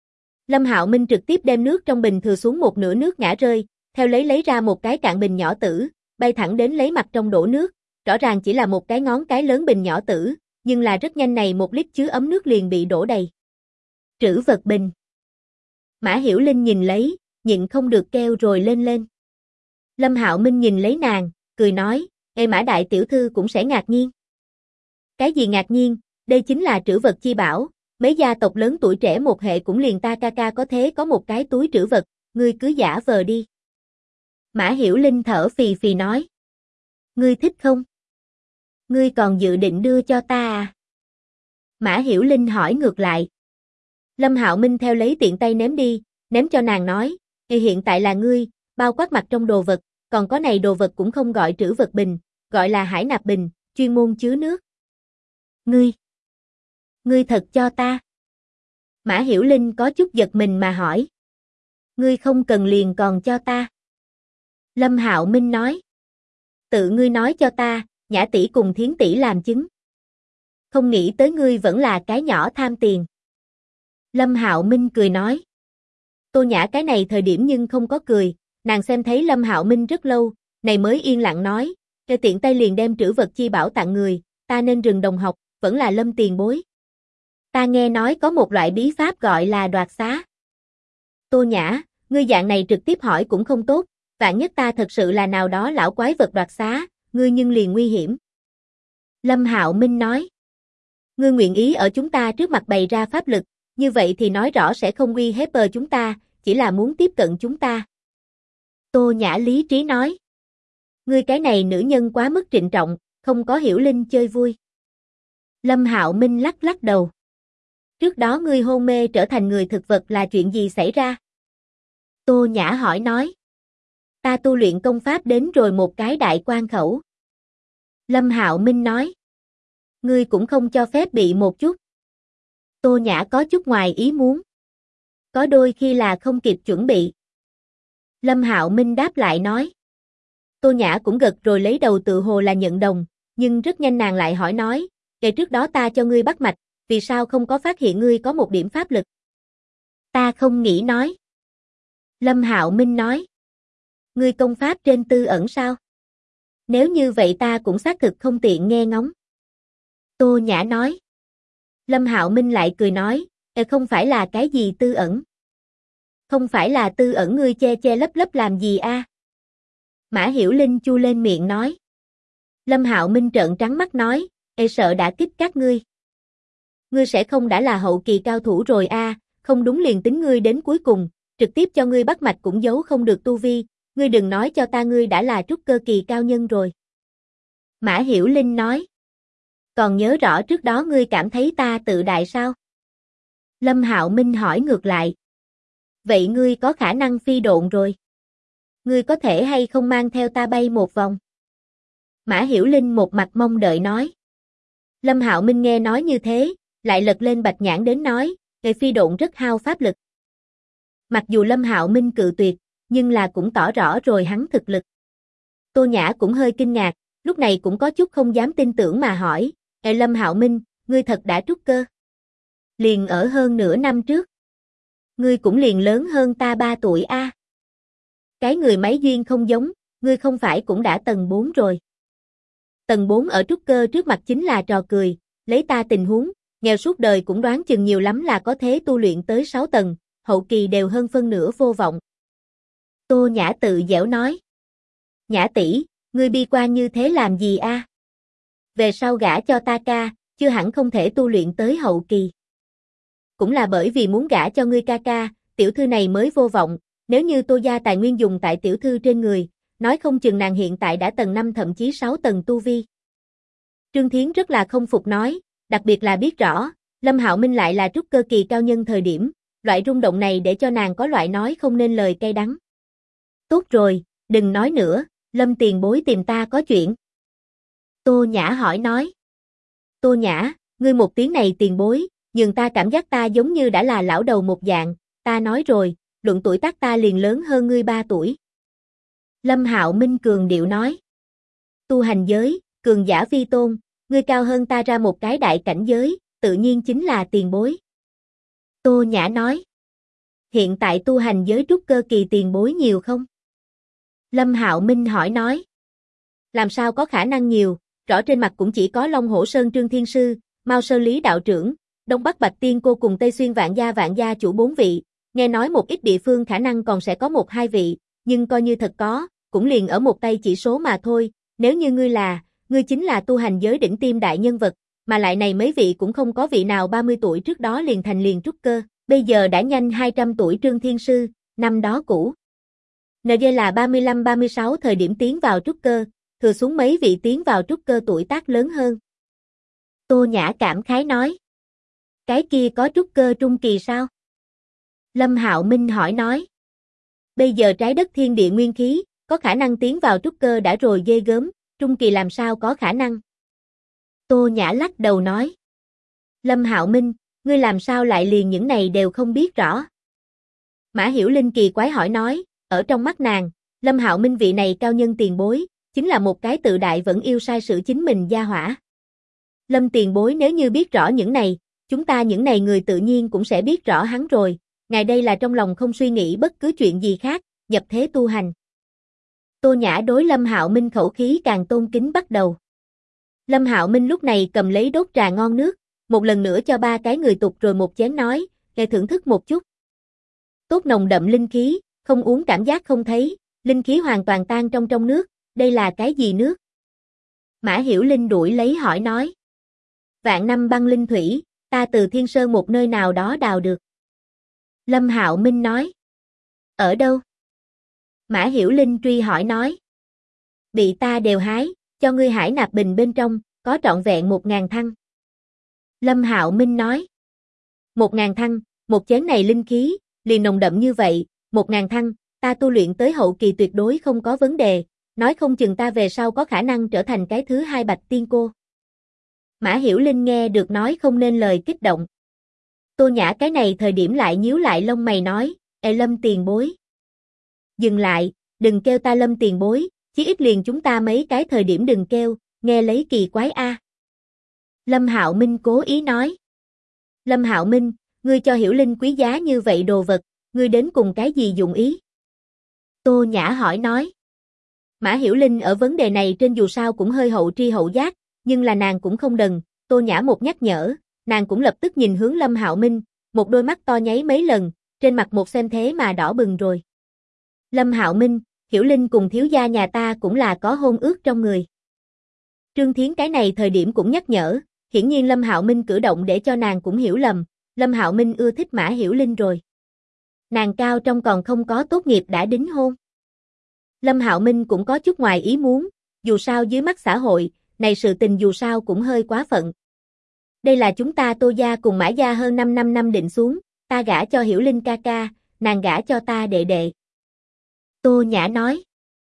Lâm Hạo Minh trực tiếp đem nước trong bình thừa xuống một nửa nước ngã rơi, theo lấy ra một cái cạn bình nhỏ tử, bay thẳng đến lấy mặt trong đổ nước, rõ ràng chỉ là một cái ngón cái lớn bình nhỏ tử, nhưng là rất nhanh này 1 lít chứa ấm nước liền bị đổ đầy. Trữ vật bình. Mã Hiểu Linh nhìn lấy, nhịn không được kêu rồi lên. Lâm Hạo Minh nhìn lấy nàng, cười nói, Mã đại tiểu thư cũng sẽ ngạc nhiên. Cái gì ngạc nhiên, đây chính là trữ vật chi bảo, mấy gia tộc lớn tuổi trẻ một hệ cũng liền ta ca ca có thế có một cái túi trữ vật, ngươi cứ giả vờ đi. Mã Hiểu Linh thở phì phì nói. Ngươi thích không? Ngươi còn dự định đưa cho ta à? Mã Hiểu Linh hỏi ngược lại. Lâm Hạo Minh theo lấy tiện tay ném đi, ném cho nàng nói, hiện tại là ngươi, bao quát mặt trong đồ vật, còn có này đồ vật cũng không gọi trữ vật bình, gọi là hải nạp bình, chuyên môn chứa nước. Ngươi thật cho ta? Mã Hiểu Linh có chút giật mình mà hỏi. Ngươi không cần liền còn cho ta. Lâm Hạo Minh nói. Tự ngươi nói cho ta, Nhã tỷ cùng Thiến tỷ làm chứng. Không nghĩ tới ngươi vẫn là cái nhỏ tham tiền. Lâm Hạo Minh cười nói. Tô Nhã cái này thời điểm nhưng không có cười, nàng xem thấy Lâm Hạo Minh rất lâu, này mới yên lặng nói, tiện tay liền đem trữ vật chi bảo tặng người, ta nên rừng đồng học, vẫn là Lâm tiền bối. Ta nghe nói có một loại bí pháp gọi là đoạt xá. Tô Nhã, ngươi dạng này trực tiếp hỏi cũng không tốt, vạn nhất ta thật sự là nào đó lão quái vật đoạt xá, ngươi nhưng liền nguy hiểm. Lâm Hạo Minh nói. Ngươi nguyện ý ở chúng ta trước mặt bày ra pháp lực, như vậy thì nói rõ sẽ không uy hiếp chúng ta, chỉ là muốn tiếp cận chúng ta. Tô Nhã lý trí nói. Ngươi cái này nữ nhân quá mức trịnh trọng, không có Hiểu Linh chơi vui. Lâm Hạo Minh lắc lắc đầu. Trước đó ngươi hôn mê trở thành người thực vật là chuyện gì xảy ra? Tô Nhã hỏi nói. Ta tu luyện công pháp đến rồi một cái đại quan khẩu. Lâm Hạo Minh nói. Ngươi cũng không cho phép bị một chút. Tô Nhã có chút ngoài ý muốn. Có đôi khi là không kịp chuẩn bị. Lâm Hạo Minh đáp lại nói. Tô Nhã cũng gật rồi lấy đầu tự hồ là nhận đồng, nhưng rất nhanh nàng lại hỏi nói, kể trước đó ta cho ngươi bắt mạch, vì sao không có phát hiện ngươi có một điểm pháp lực? Ta không nghĩ nói. Lâm Hạo Minh nói. Ngươi công pháp trên tư ẩn sao? Nếu như vậy ta cũng xác thực không tiện nghe ngóng. Tô Nhã nói. Lâm Hạo Minh lại cười nói, không phải là cái gì tư ẩn. Không phải là tư ẩn ngươi che lấp làm gì a? Mã Hiểu Linh chu lên miệng nói. Lâm Hạo Minh trợn trắng mắt nói, sợ đã kích các ngươi. Ngươi sẽ không đã là hậu kỳ cao thủ rồi a, không đúng liền tính ngươi đến cuối cùng, trực tiếp cho ngươi bắt mạch cũng giấu không được tu vi, ngươi đừng nói cho ta ngươi đã là trúc cơ kỳ cao nhân rồi. Mã Hiểu Linh nói. Còn nhớ rõ trước đó ngươi cảm thấy ta tự đại sao? Lâm Hạo Minh hỏi ngược lại. Vậy ngươi có khả năng phi độn rồi. Ngươi có thể hay không mang theo ta bay một vòng? Mã Hiểu Linh một mặt mong đợi nói. Lâm Hạo Minh nghe nói như thế, lại lật lên bạch nhãn đến nói, phi độn rất hao pháp lực. Mặc dù Lâm Hạo Minh cự tuyệt, nhưng là cũng tỏ rõ rồi hắn thực lực. Tô Nhã cũng hơi kinh ngạc, lúc này cũng có chút không dám tin tưởng mà hỏi, Lâm Hạo Minh, ngươi thật đã trúc cơ? Liền ở hơn nửa năm trước. Ngươi cũng liền lớn hơn ta 3 tuổi a. Cái người máy duyên không giống, ngươi không phải cũng đã tầng 4 rồi. Tầng 4 ở trúc cơ trước mặt chính là trò cười, lấy ta tình huống, nghèo suốt đời cũng đoán chừng nhiều lắm là có thế tu luyện tới 6 tầng, hậu kỳ đều hơn phân nửa vô vọng. Tô Nhã tự giễu nói. Nhã tỷ, ngươi bi quan như thế làm gì a? Về sau gả cho ta ca, chưa hẳn không thể tu luyện tới hậu kỳ. Cũng là bởi vì muốn gả cho ngươi ca ca, tiểu thư này mới vô vọng, nếu như Tô gia tài nguyên dùng tại tiểu thư trên người, nói không chừng nàng hiện tại đã tầng 5 thậm chí 6 tầng tu vi. Trương Thiến rất là không phục nói, đặc biệt là biết rõ, Lâm Hạo Minh lại là trúc cơ kỳ cao nhân thời điểm, loại rung động này để cho nàng có loại nói không nên lời cay đắng. Tốt rồi, đừng nói nữa, Lâm tiền bối tìm ta có chuyện. Tô Nhã hỏi nói. Tô Nhã, ngươi một tiếng này tiền bối, nhưng ta cảm giác ta giống như đã là lão đầu một dạng, ta nói rồi, luận tuổi tác ta liền lớn hơn ngươi 3 tuổi. Lâm Hạo Minh cường điệu nói. Tu hành giới, cường giả vi tôn, ngươi cao hơn ta ra một cái đại cảnh giới, tự nhiên chính là tiền bối. Tô Nhã nói. Hiện tại tu hành giới trúc cơ kỳ tiền bối nhiều không? Lâm Hạo Minh hỏi nói. Làm sao có khả năng nhiều, rõ trên mặt cũng chỉ có Long Hổ Sơn Trương Thiên Sư, Mao Sơ Lý đạo trưởng, Đông Bắc Bạch Tiên cô cùng Tây Xuyên Vạn gia chủ 4 vị, nghe nói một ít địa phương khả năng còn sẽ có 1-2 vị, nhưng coi như thật có, cũng liền ở một tay chỉ số mà thôi, nếu như ngươi chính là tu hành giới đỉnh tiêm đại nhân vật, mà lại này mấy vị cũng không có vị nào 30 tuổi trước đó liền trúc cơ, bây giờ đã nhanh 200 tuổi Trương Thiên Sư, năm đó cũ. NG là 35-36 thời điểm tiến vào trúc cơ, thừa xuống mấy vị tiến vào trúc cơ tuổi tác lớn hơn. Tô Nhã cảm khái nói. Cái kia có trúc cơ trung kỳ sao? Lâm Hạo Minh hỏi nói. Bây giờ trái đất thiên địa nguyên khí, có khả năng tiến vào trúc cơ đã rồi ghê gớm, trung kỳ làm sao có khả năng? Tô Nhã lắc đầu nói. Lâm Hạo Minh, ngươi làm sao lại liền những này đều không biết rõ? Mã Hiểu Linh kỳ quái hỏi nói, ở trong mắt nàng, Lâm Hạo Minh vị này cao nhân tiền bối, chính là một cái tự đại vẫn yêu sai sự chính mình gia hỏa. Lâm tiền bối nếu như biết rõ những này, chúng ta những này người tự nhiên cũng sẽ biết rõ hắn rồi, ngài đây là trong lòng không suy nghĩ bất cứ chuyện gì khác, nhập thế tu hành. Tô Nhã đối Lâm Hạo Minh khẩu khí càng tôn kính bắt đầu. Lâm Hạo Minh lúc này cầm lấy đốt trà ngon nước, một lần nữa cho 3 cái người tục rồi một chén nói, để thưởng thức một chút. Tốt nồng đậm linh khí, không uống cảm giác không thấy, linh khí hoàn toàn tan trong nước, đây là cái gì nước? Mã Hiểu Linh đuổi lấy hỏi nói. Vạn năm băng linh thủy, ta từ Thiên Sơn một nơi nào đó đào được. Lâm Hạo Minh nói. Ở đâu? Mã Hiểu Linh truy hỏi nói. Bị ta đều hái, cho ngươi hải nạp bình bên trong, có trọn vẹn 1000 thăng. Lâm Hạo Minh nói. 1000 thăng, một chén này linh khí, liền nồng đậm như vậy, 1000 thăng, ta tu luyện tới hậu kỳ tuyệt đối không có vấn đề, nói không chừng ta về sau có khả năng trở thành cái thứ 2 Bạch Tiên cô. Mã Hiểu Linh nghe được nói không nên lời kích động. Tô Nhã cái này thời điểm lại nhíu lại lông mày nói, Ê Lâm tiền bối. Dừng lại, đừng kêu ta Lâm tiền bối, chí ít liền chúng ta mấy cái thời điểm đừng kêu, nghe lấy kỳ quái a. Lâm Hạo Minh cố ý nói. Lâm Hạo Minh, ngươi cho Hiểu Linh quý giá như vậy đồ vật, ngươi đến cùng cái gì dụng ý? Tô Nhã hỏi nói. Mã Hiểu Linh ở vấn đề này trên dù sao cũng hơi hậu tri hậu giác, nhưng là nàng cũng không đần, Tô Nhã một nhắc nhở, nàng cũng lập tức nhìn hướng Lâm Hạo Minh, một đôi mắt to nháy mấy lần, trên mặt một xem thế mà đỏ bừng rồi. Lâm Hạo Minh, Hiểu Linh cùng thiếu gia nhà ta cũng là có hôn ước trong người. Trương Thiến cái này thời điểm cũng nhắc nhở, hiển nhiên Lâm Hạo Minh cử động để cho nàng cũng hiểu lầm, Lâm Hạo Minh ưa thích Mã Hiểu Linh rồi. Nàng cao trong còn không có tốt nghiệp đã đính hôn. Lâm Hạo Minh cũng có chút ngoài ý muốn, dù sao dưới mắt xã hội, này sự tình dù sao cũng hơi quá phận. Đây là chúng ta Tô gia cùng Mã gia hơn 5 năm định xuống, ta gả cho Hiểu Linh ca ca, nàng gả cho ta đệ đệ. Tô Nhã nói.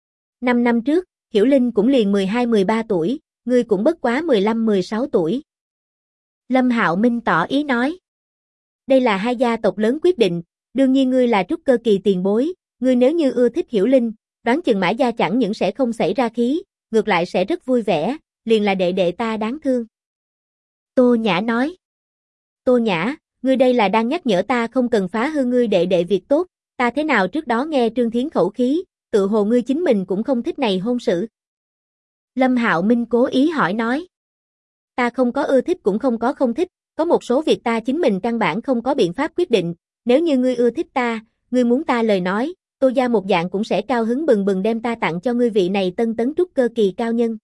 5 năm trước, Hiểu Linh cũng liền 12-13 tuổi, ngươi cũng bất quá 15-16 tuổi. Lâm Hạo Minh tỏ ý nói. Đây là hai gia tộc lớn quyết định, đương nhiên ngươi là trúc cơ kỳ tiền bối, ngươi nếu như ưa thích Hiểu Linh, đoán chừng Mã gia chẳng những sẽ không xảy ra khí, ngược lại sẽ rất vui vẻ, liền là đệ đệ ta đáng thương. Tô Nhã nói. Tô Nhã, ngươi đây là đang nhắc nhở ta không cần phá hư ngươi đệ đệ việc tốt, ta thế nào trước đó nghe Trương Thiến khẩu khí, tự hồ ngươi chính mình cũng không thích này hôn sự. Lâm Hạo Minh cố ý hỏi nói. Ta không có ưa thích cũng không có không thích, có một số việc ta chính mình căn bản không có biện pháp quyết định, nếu như ngươi ưa thích ta, ngươi muốn ta lời nói, Tô gia một dạng cũng sẽ cao hứng bừng bừng đem ta tặng cho ngươi vị này tân tấn trúc cơ kỳ cao nhân.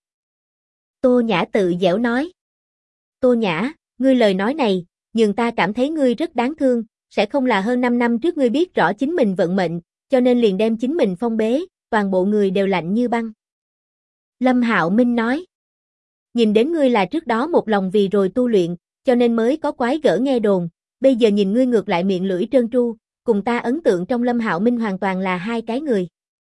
Tô Nhã tự giễu nói. Tô Nhã, ngươi lời nói này, nhưng ta cảm thấy ngươi rất đáng thương, sẽ không là hơn 5 năm trước ngươi biết rõ chính mình vận mệnh, cho nên liền đem chính mình phong bế, toàn bộ người đều lạnh như băng. Lâm Hạo Minh nói. Nhìn đến ngươi là trước đó một lòng vì rồi tu luyện, cho nên mới có quái gở nghe đồn, bây giờ nhìn ngươi ngược lại miệng lưỡi trơn tru, cùng ta ấn tượng trong Lâm Hạo Minh hoàn toàn là hai cái người.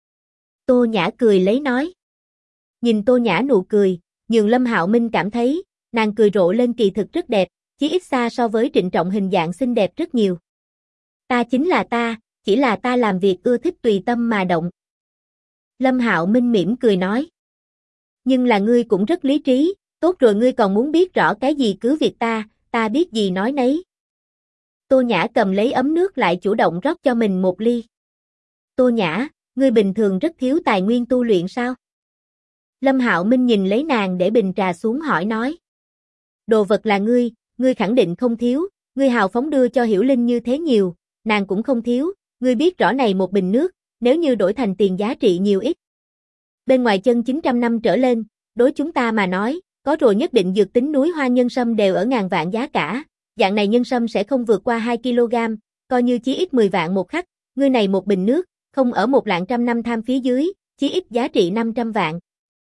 Tô Nhã cười lấy nói. Nhìn Tô Nhã nụ cười, nhường Lâm Hạo Minh cảm thấy, nàng cười rộ lên kỳ thực rất đẹp, chí ít xa so với Trịnh Trọng hình dạng xinh đẹp rất nhiều. Ta chính là ta, chỉ là ta làm việc ưa thích tùy tâm mà động. Lâm Hạo Minh mỉm cười nói. Nhưng là ngươi cũng rất lý trí, tốt rồi ngươi còn muốn biết rõ cái gì cứ việc ta biết gì nói nấy. Tô Nhã cầm lấy ấm nước lại chủ động rót cho mình một ly. Tô Nhã, ngươi bình thường rất thiếu tài nguyên tu luyện sao? Lâm Hạo Minh nhìn lấy nàng để bình trà xuống hỏi nói. Đồ vật là ngươi khẳng định không thiếu, ngươi hào phóng đưa cho Hiểu Linh như thế nhiều, nàng cũng không thiếu, ngươi biết rõ này một bình nước, nếu như đổi thành tiền giá trị nhiều ít. Bên ngoài chân 900 năm trở lên, đối chúng ta mà nói, có rồi nhất định dược tính núi hoa nhân sâm đều ở ngàn vạn giá cả, dạng này nhân sâm sẽ không vượt qua 2 kg, coi như chí ít 10 vạn một khắc, ngươi này một bình nước, không ở 100 năm tham phía dưới, chí ít giá trị 500 vạn.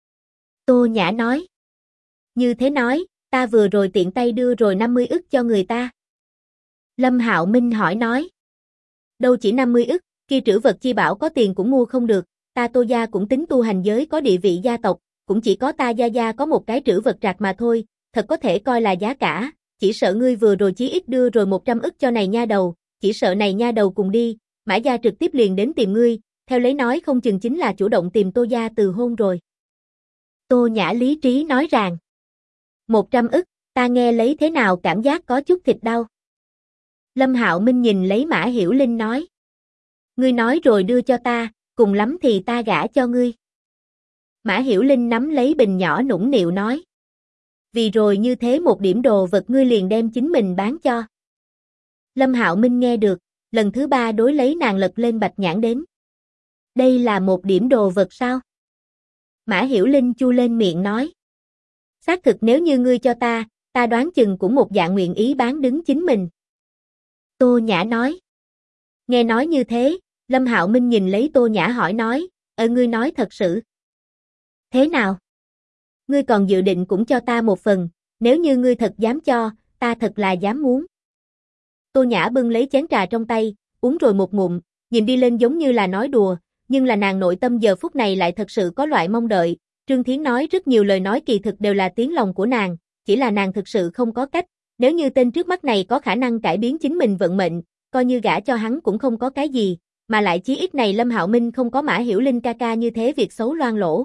Tô Nhã nói. Như thế nói, ta vừa rồi tiện tay đưa rồi 50 ức cho người ta. Lâm Hạo Minh hỏi nói. Đâu chỉ 50 ức, kia trữ vật chi bảo có tiền cũng mua không được, ta Tô gia cũng tính tu hành giới có địa vị gia tộc, cũng chỉ có ta gia có một cái trữ vật trạc mà thôi, thật có thể coi là giá cả, chỉ sợ ngươi vừa rồi chí ít đưa rồi 100 ức cho này nha đầu, chỉ sợ này nha đầu cùng đi, Mã gia trực tiếp liền đến tìm ngươi, theo lấy nói không chừng chính là chủ động tìm Tô gia từ hôn rồi. Tô Nhã lý trí nói rằng, 100 ức, ta nghe lấy thế nào cảm giác có chút thịt đau. Lâm Hạo Minh nhìn lấy Mã Hiểu Linh nói. Ngươi nói rồi đưa cho ta, cùng lắm thì ta gả cho ngươi. Mã Hiểu Linh nắm lấy bình nhỏ nũng nịu nói. Vì rồi như thế một điểm đồ vật ngươi liền đem chính mình bán cho. Lâm Hạo Minh nghe được, lần thứ ba đối lấy nàng lật lên bạch nhãn đến. Đây là một điểm đồ vật sao? Mã Hiểu Linh chu lên miệng nói. Xác thực nếu như ngươi cho ta đoán chừng cũng một dạng nguyện ý bán đứng chính mình. Tô Nhã nói. Nghe nói như thế, Lâm Hạo Minh nhìn lấy Tô Nhã hỏi nói, ngươi nói thật sự. Thế nào? Ngươi còn dự định cũng cho ta một phần, nếu như ngươi thật dám cho, ta thật là dám muốn. Tô Nhã bưng lấy chén trà trong tay, uống rồi một ngụm, nhìn đi lên giống như là nói đùa, nhưng là nàng nội tâm giờ phút này lại thật sự có loại mong đợi. Trương Thiến nói rất nhiều lời nói kỳ thực đều là tiếng lòng của nàng, chỉ là nàng thực sự không có cách, nếu như tên trước mắt này có khả năng cải biến chính mình vận mệnh, coi như gả cho hắn cũng không có cái gì, mà lại chí ít này Lâm Hạo Minh không có Mã Hiểu Linh ca ca như thế việc xấu loang lỗ.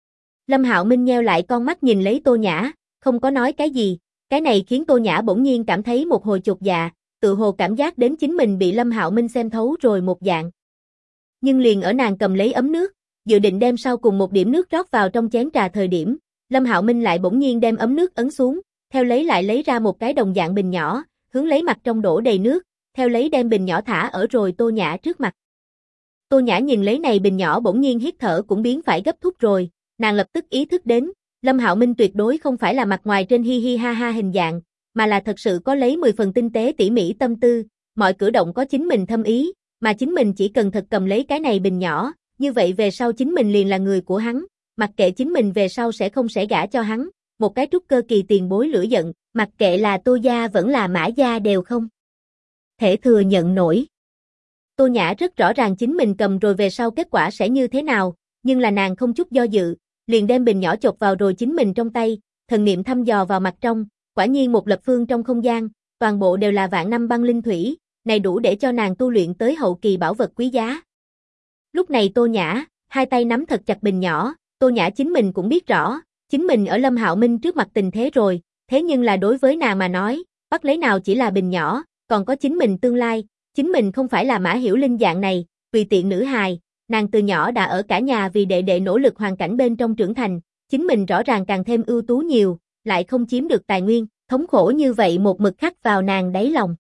Lâm Hạo Minh nheo lại con mắt nhìn lấy Tô Nhã, không có nói cái gì, cái này khiến Tô Nhã bỗng nhiên cảm thấy một hồi chột dạ, tự hồ cảm giác đến chính mình bị Lâm Hạo Minh xem thấu rồi một dạng. Nhưng liền ở nàng cầm lấy ấm nước, dự định đem sau cùng một điểm nước rót vào trong chén trà thời điểm, Lâm Hạo Minh lại bỗng nhiên đem ấm nước ấn xuống, theo lấy lại lấy ra một cái đồng dạng bình nhỏ, hướng lấy mặt trong đổ đầy nước, theo lấy đem bình nhỏ thả ở rồi Tô Nhã trước mặt. Tô Nhã nhìn lấy này bình nhỏ bỗng nhiên hít thở cũng biến phải gấp rút rồi, nàng lập tức ý thức đến, Lâm Hạo Minh tuyệt đối không phải là mặt ngoài trên hi hi ha ha hình dạng, mà là thật sự có lấy 10 phần tinh tế tỉ mỉ tâm tư, mọi cử động có chính mình thâm ý, mà chính mình chỉ cần thật cầm lấy cái này bình nhỏ, như vậy về sau chính mình liền là người của hắn, mặc kệ chính mình về sau sẽ gả cho hắn, một cái trúc cơ kỳ tiền bối lửa giận, mặc kệ là Tô gia vẫn là Mã gia đều không thể thừa nhận nổi. Tô Nhã rất rõ ràng chính mình cầm rồi về sau kết quả sẽ như thế nào, nhưng là nàng không chút do dự, liền đem bình nhỏ chộp vào rồi chính mình trong tay, thần niệm thăm dò vào mặt trong, quả nhiên một lập phương trong không gian, toàn bộ đều là vạn năm băng linh thủy, này đủ để cho nàng tu luyện tới hậu kỳ bảo vật quý giá. Lúc này Tô Nhã, hai tay nắm thật chặt bình nhỏ, Tô Nhã chính mình cũng biết rõ, chính mình ở Lâm Hạo Minh trước mặt tình thế rồi, thế nhưng là đối với nàng mà nói, bắt lấy nào chỉ là bình nhỏ, còn có chính mình tương lai, chính mình không phải là Mã Hiểu Linh dạng này, tùy tiện nữ hài, nàng từ nhỏ đã ở cả nhà vì đệ đệ nỗ lực hoàn cảnh bên trong trưởng thành, chính mình rõ ràng càng thêm ưu tú nhiều, lại không chiếm được tài nguyên, thống khổ như vậy một mực khắc vào nàng đáy lòng.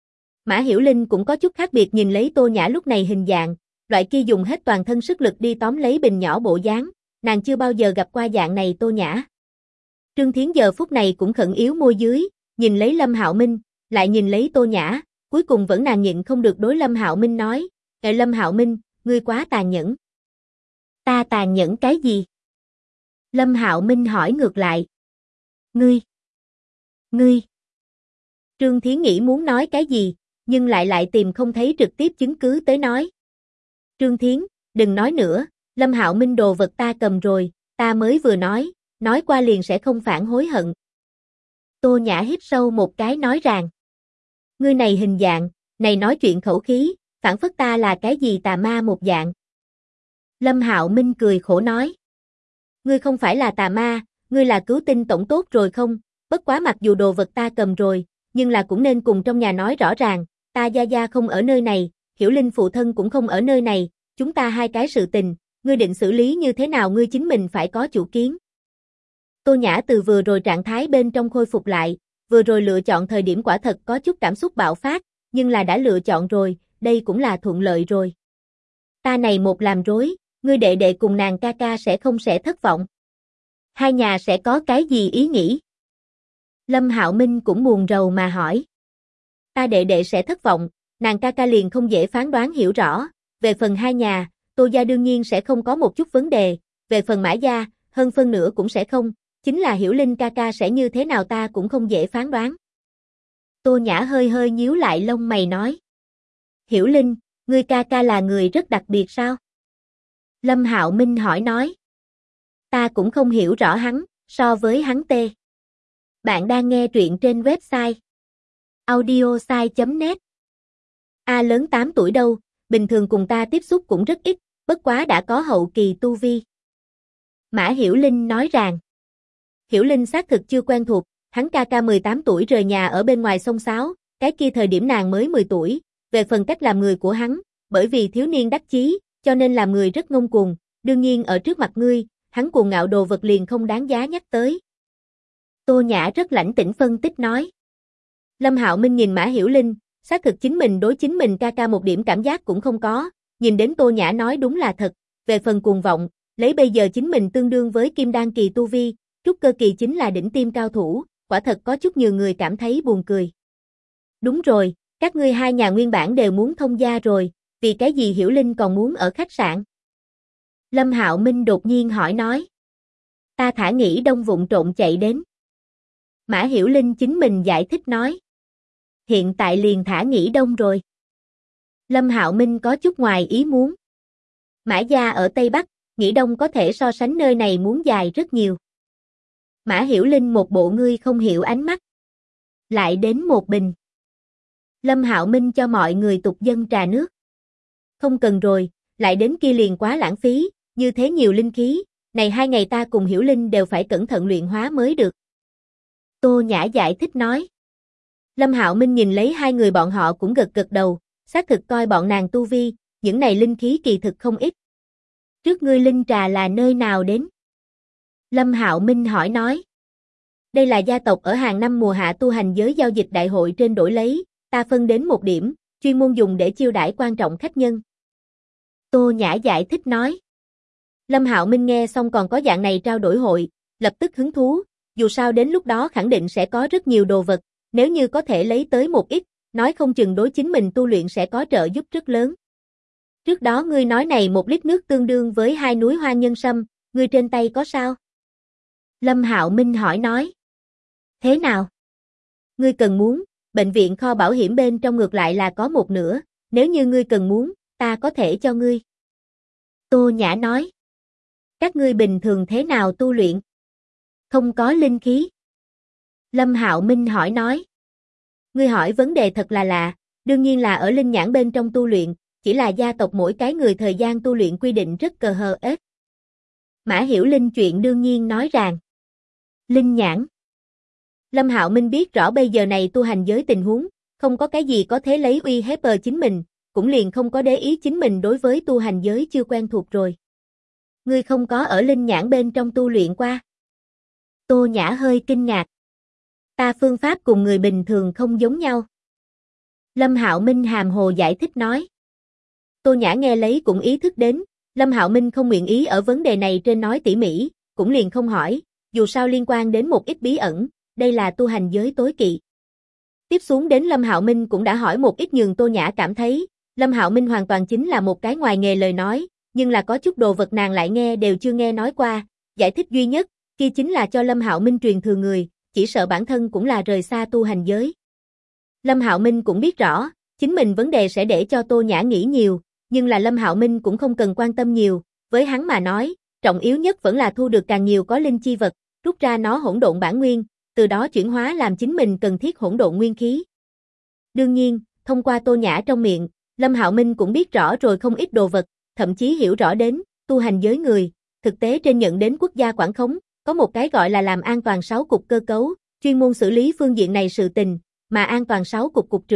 Mã Hiểu Linh cũng có chút khác biệt nhìn lấy Tô Nhã lúc này hình dạng, loại kia dùng hết toàn thân sức lực đi tóm lấy bình nhỏ bộ dáng, nàng chưa bao giờ gặp qua dạng này Tô Nhã. Trương Thiến giờ phút này cũng khẩn yếu môi dưới, nhìn lấy Lâm Hạo Minh, lại nhìn lấy Tô Nhã, cuối cùng vẫn nàng nhịn không được đối Lâm Hạo Minh nói, Lâm Hạo Minh, ngươi quá tàn nhẫn. Ta tàn nhẫn cái gì? Lâm Hạo Minh hỏi ngược lại. Ngươi. Trương Thiến nghĩ muốn nói cái gì, nhưng lại tìm không thấy trực tiếp chứng cứ tới nói. Trương Thiến, đừng nói nữa, Lâm Hạo Minh đồ vật ta cầm rồi, ta mới vừa nói qua liền sẽ không phản hối hận. Tô Nhã hít sâu một cái nói rằng. Ngươi này hình dạng, này nói chuyện khẩu khí, phản phất ta là cái gì tà ma một dạng. Lâm Hạo Minh cười khổ nói. Ngươi không phải là tà ma, ngươi là cứu tinh tổng tốt rồi không, bất quá mặc dù đồ vật ta cầm rồi, nhưng là cũng nên cùng trong nhà nói rõ ràng, ta gia gia không ở nơi này, Hiểu Linh phụ thân cũng không ở nơi này, chúng ta hai cái sự tình, ngươi định xử lý như thế nào ngươi chính mình phải có chủ kiến. Tô Nhã từ vừa rồi trạng thái bên trong khôi phục lại, vừa rồi lựa chọn thời điểm quả thật có chút cảm xúc bạo phát, nhưng là đã lựa chọn rồi, đây cũng là thuận lợi rồi. Ta này một làm rối, ngươi đệ đệ cùng nàng ca ca sẽ thất vọng. Hai nhà sẽ có cái gì ý nghĩ? Lâm Hạo Minh cũng buồn rầu mà hỏi. Ta đệ đệ sẽ thất vọng, nàng ca ca liền không dễ phán đoán hiểu rõ, về phần hai nhà, Tô gia đương nhiên sẽ không có một chút vấn đề, về phần Mã gia, hơn phân nửa cũng sẽ không, chính là Hiểu Linh ca ca sẽ như thế nào ta cũng không dễ phán đoán. Tô Nhã hơi hơi nhíu lại lông mày nói. Hiểu Linh, ngươi ca ca là người rất đặc biệt sao? Lâm Hạo Minh hỏi nói. Ta cũng không hiểu rõ hắn, so với hắn tê. Bạn đang nghe truyện trên website audiosai.net. A lớn 8 tuổi đâu, bình thường cùng ta tiếp xúc cũng rất ít, bất quá đã có hậu kỳ tu vi. Mã Hiểu Linh nói rằng. Hiểu Linh xác thực chưa quen thuộc, hắn ca ca 18 tuổi rời nhà ở bên ngoài sông Sáo, cái kia thời điểm nàng mới 10 tuổi, về phần cách làm người của hắn, bởi vì thiếu niên đắc chí, cho nên làm người rất ngông cuồng, đương nhiên ở trước mặt ngươi, hắn cuồng ngạo đồ vật liền không đáng giá nhắc tới. Tô Nhã rất lãnh tĩnh phân tích nói. Lâm Hạo Minh nhìn Mã Hiểu Linh, xác thực chính mình đối chính mình ca ca một điểm cảm giác cũng không có, nhìn đến Tô Nhã nói đúng là thật, về phần cuồng vọng, lấy bây giờ chính mình tương đương với kim đan kỳ tu vi, trúc cơ kỳ chính là đỉnh tiêm cao thủ, quả thật có chút nhiều người cảm thấy buồn cười. Đúng rồi, các ngươi hai nhà nguyên bản đều muốn thông gia rồi, vì cái gì Hiểu Linh còn muốn ở khách sạn? Lâm Hạo Minh đột nhiên hỏi nói. Ta thả nghỉ đông vụng trộn chạy đến. Mã Hiểu Linh chính mình giải thích nói. Hiện tại liền thả nghỉ đông rồi. Lâm Hạo Minh có chút ngoài ý muốn. Mã gia ở Tây Bắc, nghỉ đông có thể so sánh nơi này muốn dài rất nhiều. Mã Hiểu Linh một bộ ngươi không hiểu ánh mắt. Lại đến một bình. Lâm Hạo Minh cho mọi người tục dân trà nước. Không cần rồi, lại đến kia liền quá lãng phí, như thế nhiều linh khí, này 2 ngày ta cùng Hiểu Linh đều phải cẩn thận luyện hóa mới được. Tô Nhã giải thích nói. Lâm Hạo Minh nhìn lấy hai người bọn họ cũng gật gật đầu, xác thực coi bọn nàng tu vi, những này linh khí kỳ thực không ít. Trước ngươi linh trà là nơi nào đến? Lâm Hạo Minh hỏi nói. Đây là gia tộc ở hàng năm mùa hạ tu hành giới giao dịch đại hội trên đổi lấy, ta phân đến một điểm, chuyên môn dùng để chiêu đãi quan trọng khách nhân. Tô Nhã giải thích nói. Lâm Hạo Minh nghe xong còn có dạng này trao đổi hội, lập tức hứng thú, dù sao đến lúc đó khẳng định sẽ có rất nhiều đồ vật, nếu như có thể lấy tới một ít, nói không chừng đối chính mình tu luyện sẽ có trợ giúp rất lớn. Trước đó ngươi nói này 1 lít nước tương đương với 2 núi hoa nhân sâm, ngươi trên tay có sao? Lâm Hạo Minh hỏi nói. Thế nào? Ngươi cần muốn, bệnh viện kho bảo hiểm bên trong ngược lại là có một nửa, nếu như ngươi cần muốn, ta có thể cho ngươi. Tô Nhã nói. Các ngươi bình thường thế nào tu luyện? Không có linh khí. Lâm Hạo Minh hỏi nói. Ngươi hỏi vấn đề thật là lạ, đương nhiên là ở linh nhãn bên trong tu luyện, chỉ là gia tộc mỗi cái người thời gian tu luyện quy định rất cờ hờ ết. Mã Hiểu Linh chuyện đương nhiên nói rằng. Linh nhãn. Lâm Hạo Minh biết rõ bây giờ này tu hành giới tình huống, không có cái gì có thể lấy uy hiếp chính mình, cũng liền không có để ý chính mình đối với tu hành giới chưa quen thuộc rồi. Ngươi không có ở linh nhãn bên trong tu luyện qua. Tô Nhã hơi kinh ngạc. Ta phương pháp cùng người bình thường không giống nhau. Lâm Hạo Minh hàm hồ giải thích nói. Tô Nhã nghe lấy cũng ý thức đến, Lâm Hạo Minh không nguyện ý ở vấn đề này trên nói tỉ mỉ, cũng liền không hỏi, dù sao liên quan đến một ít bí ẩn, đây là tu hành giới tối kỵ. Tiếp xuống đến Lâm Hạo Minh cũng đã hỏi một ít nhường Tô Nhã cảm thấy, Lâm Hạo Minh hoàn toàn chính là một cái ngoài nghề lời nói, nhưng là có chút đồ vật nàng lại nghe đều chưa nghe nói qua, giải thích duy nhất, kia chính là cho Lâm Hạo Minh truyền thừa người, chỉ sợ bản thân cũng là rời xa tu hành giới. Lâm Hạo Minh cũng biết rõ, chính mình vấn đề sẽ để cho Tô Nhã nghĩ nhiều, nhưng là Lâm Hạo Minh cũng không cần quan tâm nhiều, với hắn mà nói, trọng yếu nhất vẫn là thu được càng nhiều có linh chi vật, rút ra nó hỗn độn bản nguyên, từ đó chuyển hóa làm chính mình cần thiết hỗn độn nguyên khí. Đương nhiên, thông qua Tô Nhã trong miệng, Lâm Hạo Minh cũng biết rõ rồi không ít đồ vật, thậm chí hiểu rõ đến, tu hành giới người, thực tế trên nhận đến quốc gia quản khống, có một cái gọi là làm an toàn 6 cục cơ cấu, chuyên môn xử lý phương diện này sự tình, mà an toàn 6 cục cục trưởng,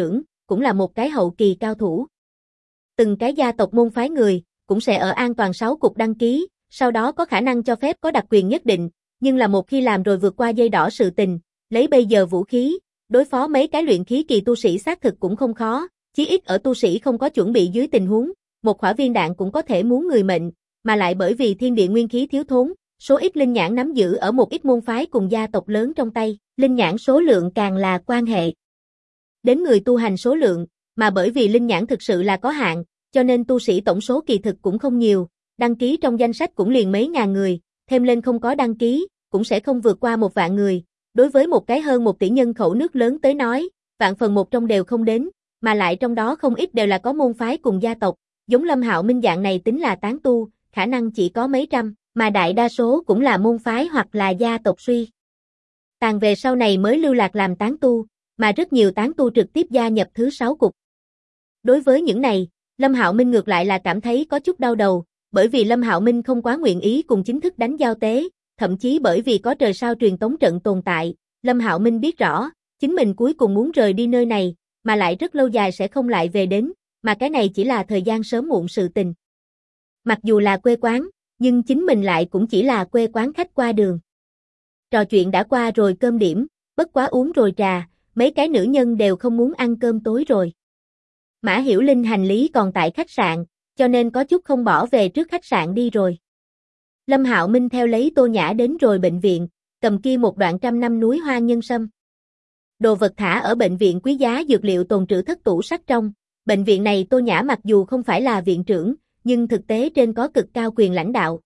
cũng là một cái hậu kỳ cao thủ. Từng cái gia tộc môn phái người, cũng sẽ ở an toàn 6 cục đăng ký, sau đó có khả năng cho phép có đặc quyền nhất định, nhưng là một khi làm rồi vượt qua dây đỏ sự tình, lấy bây giờ vũ khí, đối phó mấy cái luyện khí kỳ tu sĩ xác thực cũng không khó, chí ít ở tu sĩ không có chuẩn bị dưới tình huống, một quả viên đạn cũng có thể muốn người mệnh, mà lại bởi vì thiên địa nguyên khí thiếu thốn, số ít linh nhãn nắm giữ ở một ít môn phái cùng gia tộc lớn trong tay, linh nhãn số lượng càng là quan hệ đến người tu hành số lượng, mà bởi vì linh nhãn thực sự là có hạn, cho nên tu sĩ tổng số kỳ thực cũng không nhiều, đăng ký trong danh sách cũng liền mấy ngàn người, thêm lên không có đăng ký, cũng sẽ không vượt qua 1 vạn người. Đối với một cái hơn 1 tỷ nhân khẩu nước lớn tới nói, vạn phần một trong đều không đến, mà lại trong đó không ít đều là có môn phái cùng gia tộc, giống Lâm Hạo Minh dạng này tính là tán tu, khả năng chỉ có mấy trăm, mà đại đa số cũng là môn phái hoặc là gia tộc suy tàn về sau này mới lưu lạc làm tán tu, mà rất nhiều tán tu trực tiếp gia nhập thứ 6 cục. Đối với những này, Lâm Hạo Minh ngược lại là cảm thấy có chút đau đầu, bởi vì Lâm Hạo Minh không quá nguyện ý cùng chính thức đánh giao tế, thậm chí bởi vì có trời sao truyền tống trận tồn tại, Lâm Hạo Minh biết rõ, chính mình cuối cùng muốn rời đi nơi này, mà lại rất lâu dài sẽ không lại về đến, mà cái này chỉ là thời gian sớm muộn sự tình. Mặc dù là quê quán, nhưng chính mình lại cũng chỉ là quê quán khách qua đường. Trò chuyện đã qua rồi cơm điểm, bất quá uống rồi trà, mấy cái nữ nhân đều không muốn ăn cơm tối rồi. Mã Hiểu Linh hành lý còn tại khách sạn, cho nên có chút không bỏ về trước khách sạn đi rồi. Lâm Hạo Minh theo lấy Tô Nhã đến rồi bệnh viện, cầm kia một đoạn 100 năm núi hoa nhân sâm. Đồ vật thả ở bệnh viện quý giá dược liệu tồn trữ thất tủ sắt trong. Bệnh viện này Tô Nhã mặc dù không phải là viện trưởng, nhưng thực tế trên có cực cao quyền lãnh đạo.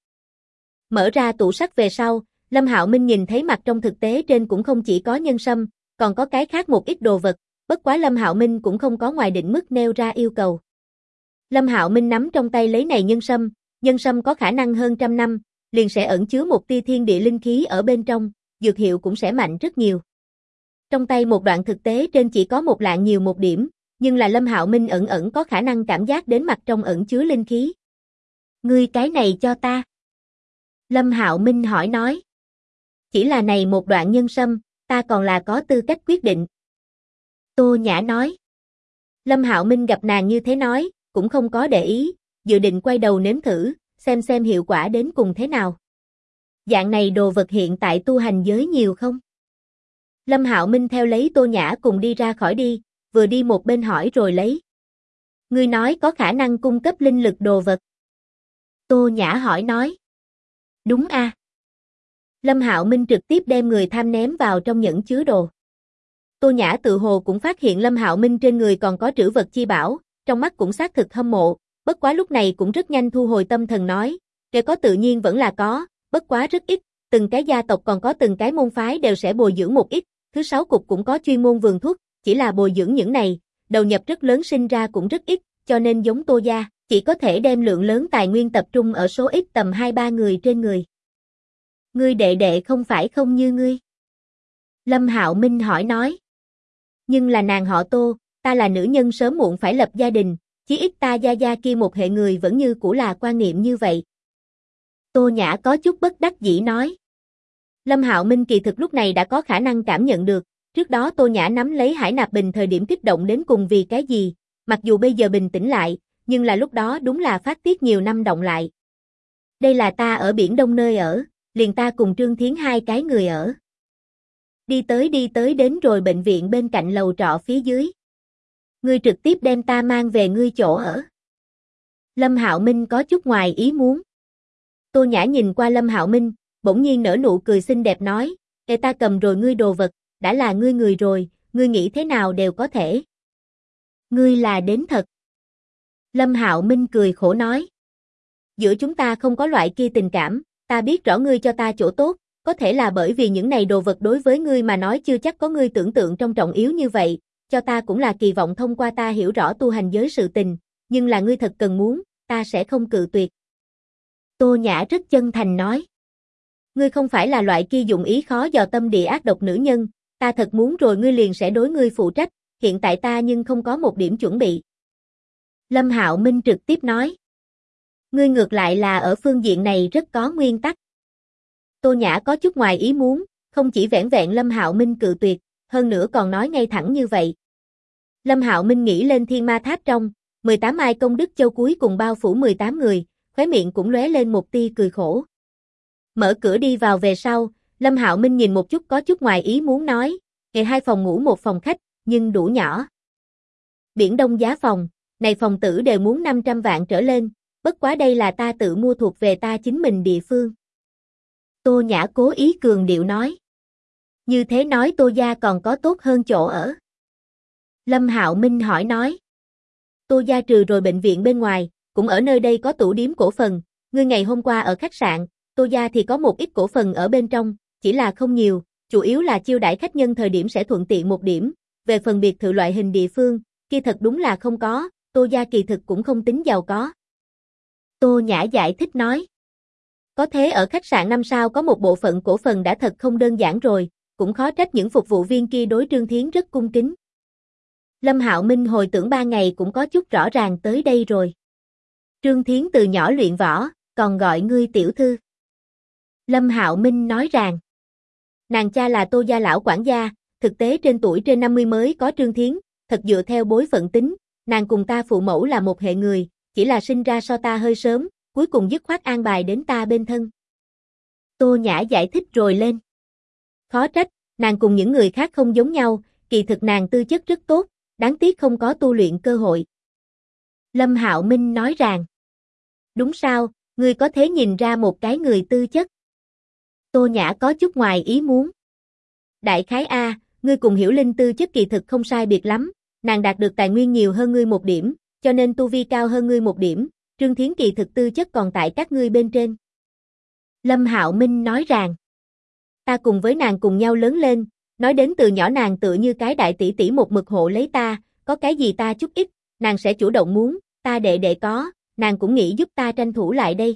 Mở ra tủ sắt về sau, Lâm Hạo Minh nhìn thấy mặt trong thực tế trên cũng không chỉ có nhân sâm, còn có cái khác một ít đồ vật, bất quá Lâm Hạo Minh cũng không có ngoài định mức nêu ra yêu cầu. Lâm Hạo Minh nắm trong tay lấy này nhân sâm có khả năng hơn 100 năm, liền sẽ ẩn chứa một tia thiên địa linh khí ở bên trong, dược hiệu cũng sẽ mạnh rất nhiều. Trong tay một đoạn thực tế trên chỉ có 1 lạng nhiều 1 điểm, nhưng là Lâm Hạo Minh ẩn có khả năng cảm giác đến mặt trong ẩn chứa linh khí. Ngươi cái này cho ta. Lâm Hạo Minh hỏi nói. Chỉ là này một đoạn nhân sâm, ta còn là có tư cách quyết định. Tô Nhã nói. Lâm Hạo Minh gặp nàng như thế nói, cũng không có để ý, dự định quay đầu nếm thử, xem hiệu quả đến cùng thế nào. Dạng này đồ vật hiện tại tu hành giới nhiều không? Lâm Hạo Minh theo lấy Tô Nhã cùng đi ra khỏi đi, vừa đi một bên hỏi rồi lấy. Ngươi nói có khả năng cung cấp linh lực đồ vật. Tô Nhã hỏi nói. Đúng a. Lâm Hạo Minh trực tiếp đem người tham ném vào trong nhẫn chứa đồ. Tô Nhã tự hồ cũng phát hiện Lâm Hạo Minh trên người còn có trữ vật chi bảo, trong mắt cũng xác thực hâm mộ, bất quá lúc này cũng rất nhanh thu hồi tâm thần nói, kể có tự nhiên vẫn là có, bất quá rất ít, từng cái gia tộc còn có từng cái môn phái đều sẽ bồi dưỡng một ít, thứ 6 cục cũng có chuyên môn vườn thuốc, chỉ là bồi dưỡng những này, đầu nhập rất lớn sinh ra cũng rất ít, cho nên giống Tô gia, chỉ có thể đem lượng lớn tài nguyên tập trung ở số ít tầm 2-3 người trên người. Ngươi đệ đệ không phải không như ngươi? Lâm Hạo Minh hỏi nói. Nhưng là nàng họ Tô, ta là nữ nhân sớm muộn phải lập gia đình, chí ít ta gia kia một hệ người vẫn như cũ là quan niệm như vậy. Tô Nhã có chút bất đắc dĩ nói. Lâm Hạo Minh kỳ thực lúc này đã có khả năng cảm nhận được, trước đó Tô Nhã nắm lấy Hải Nạp Bình thời điểm kích động đến cùng vì cái gì, mặc dù bây giờ bình tĩnh lại, nhưng là lúc đó đúng là phát tiết nhiều năm động lại. Đây là ta ở biển Đông nơi ở, liền ta cùng Trương Thiến 2 cái người ở. Đi tới đến rồi bệnh viện bên cạnh lầu trọ phía dưới. Ngươi trực tiếp đem ta mang về ngươi chỗ ở. Lâm Hạo Minh có chút ngoài ý muốn. Tô Nhã nhìn qua Lâm Hạo Minh, bỗng nhiên nở nụ cười xinh đẹp nói, "Ê ta cầm rồi ngươi đồ vật, đã là ngươi người rồi, ngươi nghĩ thế nào đều có thể." Ngươi là đến thật. Lâm Hạo Minh cười khổ nói. Giữa chúng ta không có loại kia tình cảm, ta biết rõ ngươi cho ta chỗ tốt, có thể là bởi vì những này đồ vật đối với ngươi mà nói chưa chắc có ngươi tưởng tượng trong trọng yếu như vậy, cho ta cũng là kỳ vọng thông qua ta hiểu rõ tu hành giới sự tình, nhưng là ngươi thật cần muốn, ta sẽ không cự tuyệt. Tô Nhã rất chân thành nói. Ngươi không phải là loại kia dụng ý khó dò tâm địa ác độc nữ nhân, ta thật muốn rồi ngươi liền sẽ đối ngươi phụ trách, hiện tại ta nhưng không có một điểm chuẩn bị. Lâm Hạo Minh trực tiếp nói. Ngươi ngược lại là ở phương diện này rất có nguyên tắc. Tô Nhã có chút ngoài ý muốn, không chỉ vẻn vẹn Lâm Hạo Minh cự tuyệt, hơn nữa còn nói ngay thẳng như vậy. Lâm Hạo Minh nghĩ lên Thiên Ma Tháp trong, 18 ai công đức châu cuối cùng bao phủ 18 người, khóe miệng cũng lóe lên một tia cười khổ. Mở cửa đi vào về sau, Lâm Hạo Minh nhìn một chút có chút ngoài ý muốn nói, ngày 2 phòng ngủ 1 phòng khách, nhưng đủ nhỏ. Biển Đông giá phòng, này phòng tử đều muốn 500 vạn trở lên, bất quá đây là ta tự mua thuộc về ta chính mình địa phương. Tô Nhã cố ý cường điệu nói. Như thế nói Tô gia còn có tốt hơn chỗ ở. Lâm Hạo Minh hỏi nói. Tô gia trừ rồi bệnh viện bên ngoài, cũng ở nơi đây có tủ điếm cổ phần, ngươi ngày hôm qua ở khách sạn, Tô gia thì có một ít cổ phần ở bên trong, chỉ là không nhiều, chủ yếu là chiêu đãi khách nhân thời điểm sẽ thuận tiện một điểm, về phần biệt thự loại hình địa phương, kia thật đúng là không có, Tô gia kỳ thực cũng không tính giàu có. Tô Nhã giải thích nói. Có thế ở khách sạn 5 sao có một bộ phận cổ phần đã thật không đơn giản rồi, cũng khó trách những phục vụ viên kia đối Trương Thiến rất cung kính. Lâm Hạo Minh hồi tưởng 3 ngày cũng có chút rõ ràng tới đây rồi. Trương Thiến từ nhỏ luyện võ, còn gọi ngươi tiểu thư. Lâm Hạo Minh nói rằng, nàng cha là Tô gia lão quản gia, thực tế trên tuổi trên 50 mới có Trương Thiến, thật dựa theo bối phận tính, nàng cùng ta phụ mẫu là một hệ người, chỉ là sinh ra so ta hơi sớm, cuối cùng dứt khoát an bài đến ta bên thân. Tô Nhã giải thích rồi lên. Khó trách, nàng cùng những người khác không giống nhau, kỳ thực nàng tư chất rất tốt, đáng tiếc không có tu luyện cơ hội. Lâm Hạo Minh nói rằng, đúng sao, ngươi có thể nhìn ra một cái người tư chất. Tô Nhã có chút ngoài ý muốn. Đại khái A, ngươi cùng Hiểu Linh tư chất kỳ thực không sai biệt lắm, nàng đạt được tài nguyên nhiều hơn ngươi một điểm, cho nên tu vi cao hơn ngươi một điểm, Trương Thiến kỳ thực tư chất còn tại các ngươi bên trên. Lâm Hạo Minh nói rằng, ta cùng với nàng cùng nhau lớn lên, nói đến từ nhỏ nàng tựa như cái đại tỷ tỷ một mực hộ lấy ta, có cái gì ta chút ít, nàng sẽ chủ động muốn, ta đệ đệ có, nàng cũng nghĩ giúp ta tranh thủ lại đây.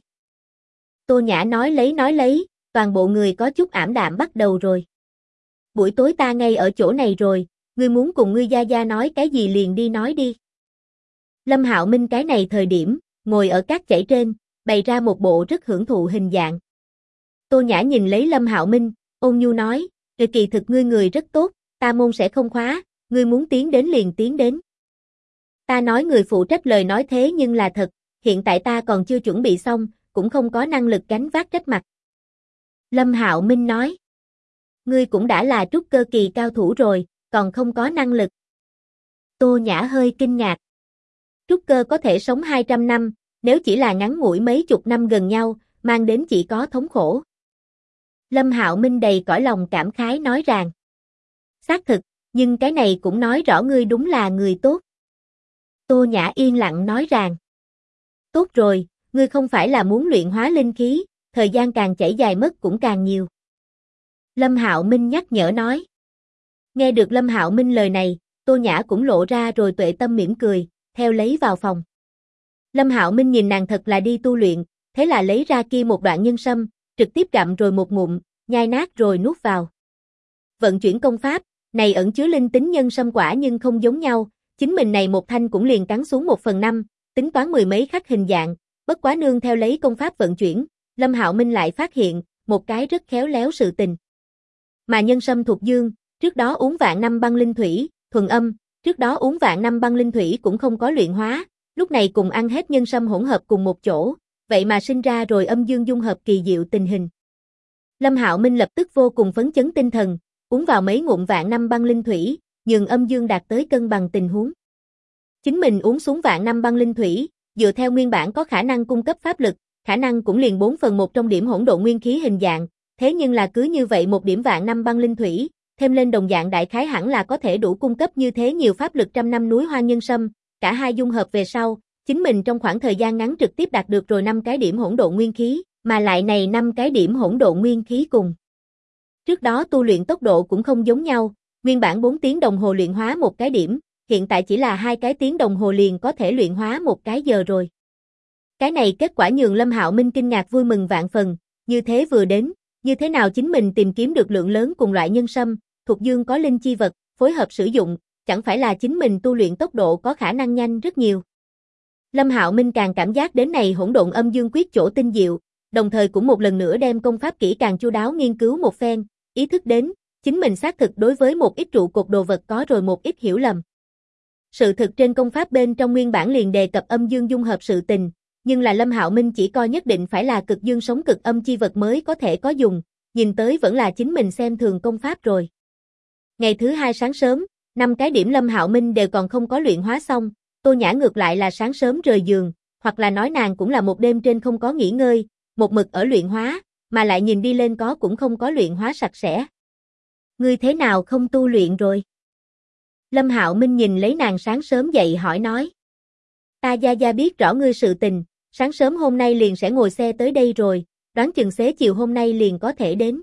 Tô Nhã nói lấy, toàn bộ người có chút ảm đạm bắt đầu rồi. Buổi tối ta ngay ở chỗ này rồi, ngươi muốn cùng ngươi gia gia nói cái gì liền đi nói đi. Lâm Hạo Minh cái này thời điểm, ngồi ở cát chảy trên, bày ra một bộ rất hưởng thụ hình dạng. Tô Nhã nhìn lấy Lâm Hạo Minh, ôn nhu nói, kỳ thực ngươi người rất tốt, ta môn sẽ không khóa, ngươi muốn tiến đến liền tiến đến. Ta nói người phụ trách lời nói thế nhưng là thật, hiện tại ta còn chưa chuẩn bị xong, cũng không có năng lực gánh vác trách mặt. Lâm Hạo Minh nói, ngươi cũng đã là trúc cơ kỳ cao thủ rồi, còn không có năng lực. Tô Nhã hơi kinh ngạc. Trúc cơ có thể sống 200 năm, nếu chỉ là ngắn ngủi mấy chục năm gần nhau, mang đến chỉ có thống khổ. Lâm Hạo Minh đầy cõi lòng cảm khái nói rằng, xác thực, nhưng cái này cũng nói rõ ngươi đúng là người tốt. Tô Nhã yên lặng nói rằng, tốt rồi, ngươi không phải là muốn luyện hóa linh khí, thời gian càng chảy dài mất cũng càng nhiều. Lâm Hạo Minh nhắc nhở nói. Nghe được Lâm Hạo Minh lời này, Tô Nhã cũng lộ ra rồi tuệ tâm mỉm cười, theo lấy vào phòng. Lâm Hạo Minh nhìn nàng thật là đi tu luyện, thế là lấy ra kia một đoạn nhân sâm, trực tiếp gặm rồi một ngụm, nhai nát rồi nuốt vào. Vận chuyển công pháp, này ẩn chứa linh tính nhân sâm quả nhưng không giống nhau, chính mình này một thanh cũng liền cắn xuống 1/5, tính toán mười mấy khắc hình dạng, bất quá nương theo lấy công pháp vận chuyển, Lâm Hạo Minh lại phát hiện, một cái rất khéo léo sự tình. Mà nhân sâm thuộc dương, trước đó uống vạn năm băng linh thủy, thuần âm, trước đó uống vạn năm băng linh thủy cũng không có luyện hóa, lúc này cùng ăn hết nhân sâm hỗn hợp cùng một chỗ, vậy mà sinh ra rồi âm dương dung hợp kỳ diệu tình hình. Lâm Hạo Minh lập tức vô cùng phấn chấn tinh thần, uống vào mấy ngụm vạn năm băng linh thủy, nhường âm dương đạt tới cân bằng tình huống. Chính mình uống xuống vạn năm băng linh thủy, dựa theo nguyên bản có khả năng cung cấp pháp lực, khả năng cũng liền 4/1 trong điểm hỗn độn nguyên khí hình dạng, thế nhưng là cứ như vậy một điểm vạn năm băng linh thủy, thêm lên đồng dạng đại khái hẳn là có thể đủ cung cấp như thế nhiều pháp lực trăm năm núi hoang nhân sâm, cả hai dung hợp về sau, chính mình trong khoảng thời gian ngắn trực tiếp đạt được rồi 5 cái điểm hỗn độn nguyên khí, mà lại này 5 cái điểm hỗn độn nguyên khí cùng. Trước đó tu luyện tốc độ cũng không giống nhau, nguyên bản 4 tiếng đồng hồ luyện hóa một cái điểm, hiện tại chỉ là 2 cái tiếng đồng hồ liền có thể luyện hóa một cái giờ rồi. Cái này kết quả nhường Lâm Hạo Minh kinh ngạc vui mừng vạn phần, như thế vừa đến, như thế nào chính mình tìm kiếm được lượng lớn cùng loại nhân sâm, thuộc dương có linh chi vật, phối hợp sử dụng, chẳng phải là chính mình tu luyện tốc độ có khả năng nhanh rất nhiều. Lâm Hạo Minh càng cảm giác đến này hỗn độn âm dương quyết chỗ tinh diệu, đồng thời cũng một lần nữa đem công pháp kỹ càng chu đáo nghiên cứu một phen, ý thức đến, chính mình xác thực đối với một ít trụ cột đồ vật có rồi một ít hiểu lầm. Sự thực trên công pháp bên trong nguyên bản liền đề cập âm dương dung hợp sự tình, nhưng là Lâm Hạo Minh chỉ coi nhất định phải là cực dương sống cực âm chi vật mới có thể có dùng, nhìn tới vẫn là chính mình xem thường công pháp rồi. Ngày thứ hai sáng sớm, 5 cái điểm Lâm Hạo Minh đều còn không có luyện hóa xong, Tô Nhã ngược lại là sáng sớm rời giường, hoặc là nói nàng cũng là một đêm trên không có nghỉ ngơi, một mực ở luyện hóa, mà lại nhìn đi lên cũng không có luyện hóa sạch sẽ. Ngươi thế nào không tu luyện rồi? Lâm Hạo Minh nhìn lấy nàng sáng sớm dậy hỏi nói. Ta gia biết rõ ngươi sự tình, sáng sớm hôm nay liền sẽ ngồi xe tới đây rồi, đoán chừng xế chiều hôm nay liền có thể đến.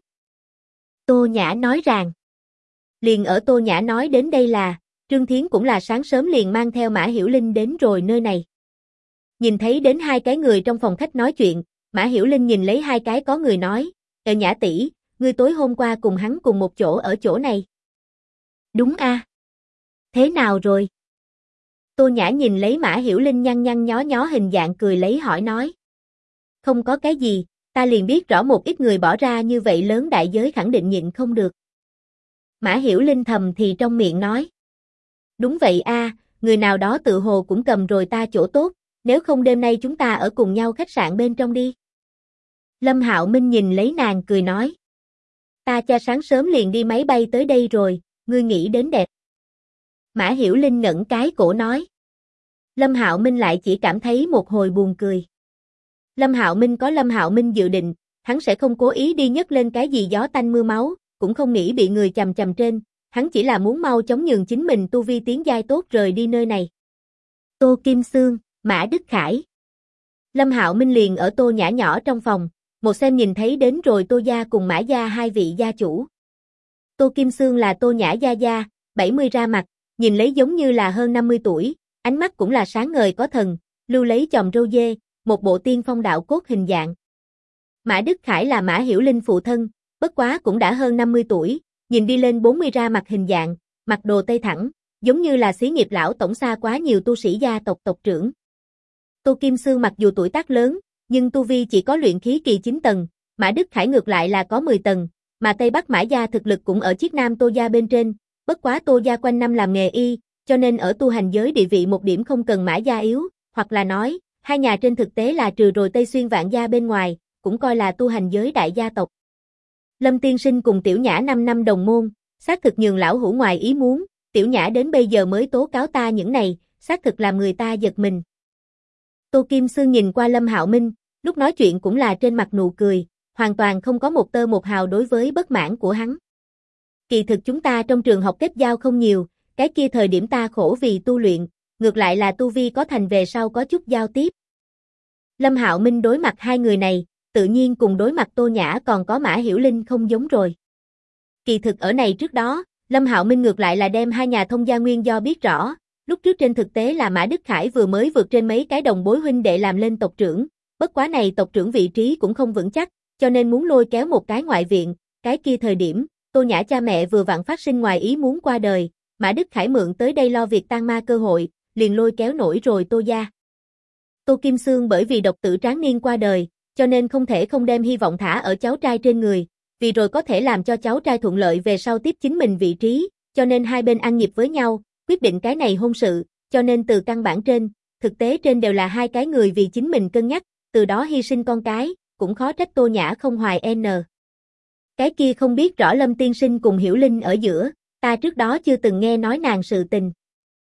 Tô Nhã nói rằng. Liền ở Tô Nhã nói đến đây là, Trương Thiến cũng là sáng sớm liền mang theo Mã Hiểu Linh đến rồi nơi này. Nhìn thấy đến hai cái người trong phòng khách nói chuyện, Mã Hiểu Linh nhìn lấy hai cái có người nói, Nhã tỷ, ngươi tối hôm qua cùng hắn cùng một chỗ ở chỗ này. Đúng a. Thế nào rồi? Tô Nhã nhìn lấy Mã Hiểu Linh nhăn nhăn nhó nhó hình dạng cười lấy hỏi nói. Không có cái gì, ta liền biết rõ một ít người bỏ ra như vậy lớn đại giới khẳng định nhịn không được. Mã Hiểu Linh thầm thì trong miệng nói. Đúng vậy a, người nào đó tự hồ cũng cầm rồi ta chỗ tốt, nếu không đêm nay chúng ta ở cùng nhau khách sạn bên trong đi. Lâm Hạo Minh nhìn lấy nàng cười nói. Ta cha sáng sớm liền đi máy bay tới đây rồi, ngươi nghĩ đến đẹp. Mã Hiểu Linh ngẩng cái cổ nói. Lâm Hạo Minh lại chỉ cảm thấy một hồi buồn cười. Lâm Hạo Minh có Lâm Hạo Minh dự định, hắn sẽ không cố ý đi nhấc lên cái gì gió tanh mưa máu, cũng không nghĩ bị người chằm chằm trên, hắn chỉ là muốn mau chóng nhường chính mình tu vi tiến giai tốt rời đi nơi này. Tô Kim Sương, Mã Đức Khải. Lâm Hạo Minh liền ở Tô Nhã nhỏ trong phòng, một xem nhìn thấy đến rồi Tô gia cùng Mã gia hai vị gia chủ. Tô Kim Sương là Tô Nhã gia, 70 ra mặt, nhìn lấy giống như là hơn 50 tuổi, ánh mắt cũng là sáng ngời có thần, lưu lấy chòm râu dê, một bộ tiên phong đạo cốt hình dạng. Mã Đức Khải là Mã Hiểu Linh phụ thân, bất quá cũng đã hơn 50 tuổi, nhìn đi lên 40 ra mặt hình dạng, mặc đồ tây thẳng, giống như là xí nghiệp lão tổng xa quá nhiều tu sĩ gia tộc tộc trưởng. Tô Kim Sương mặc dù tuổi tác lớn, nhưng tu vi chỉ có luyện khí kỳ 9 tầng, Mã Đức Khải ngược lại là có 10 tầng, mà Tây Bắc Mã gia thực lực cũng ở chiếc nam Tô gia bên trên, bất quá Tô gia quanh năm làm nghề y, cho nên ở tu hành giới địa vị một điểm không cần Mã gia yếu, hoặc là nói, hai nhà trên thực tế là trừ rồi Tây Xuyên Vạn gia bên ngoài, cũng coi là tu hành giới đại gia tộc. Lâm Tiên Sinh cùng Tiểu Nhã 5 năm đồng môn, xác thực nhường lão hủ ngoài ý muốn, Tiểu Nhã đến bây giờ mới tố cáo ta những này, xác thực làm người ta giật mình. Tô Kim Sương nhìn qua Lâm Hạo Minh, lúc nói chuyện cũng là trên mặt nụ cười, hoàn toàn không có một tơ một hào đối với bất mãn của hắn. Kỳ thực chúng ta trong trường học kết giao không nhiều, cái kia thời điểm ta khổ vì tu luyện, ngược lại là tu vi có thành về sau có chút giao tiếp. Lâm Hạo Minh đối mặt hai người này, tự nhiên cùng đối mặt Tô Nhã còn có Mã Hiểu Linh không giống rồi. Kỳ thực ở này trước đó, Lâm Hạo Minh ngược lại là đem hai nhà thông gia nguyên do biết rõ, lúc trước trên thực tế là Mã Đức Khải vừa mới vượt trên mấy cái đồng bối huynh đệ làm lên tộc trưởng, bất quá này tộc trưởng vị trí cũng không vững chắc, cho nên muốn lôi kéo một cái ngoại viện, cái kia thời điểm, Tô Nhã cha mẹ vừa vặn phát sinh ngoài ý muốn qua đời, Mã Đức Khải mượn tới đây lo việc tang ma cơ hội, liền lôi kéo nổi rồi Tô gia. Tô Kim Sương bởi vì độc tử tráng niên qua đời, cho nên không thể không đem hy vọng thả ở cháu trai trên người, vì rồi có thể làm cho cháu trai thuận lợi về sau tiếp chính mình vị trí, cho nên hai bên ăn nhịp với nhau, quyết định cái này hôn sự, cho nên từ căn bản trên, thực tế trên đều là hai cái người vì chính mình cân nhắc, từ đó hy sinh con cái, cũng khó trách Tô Nhã không hoài n. Cái kia không biết rõ Lâm Tiên Sinh cùng Hiểu Linh ở giữa, ta trước đó chưa từng nghe nói nàng sự tình.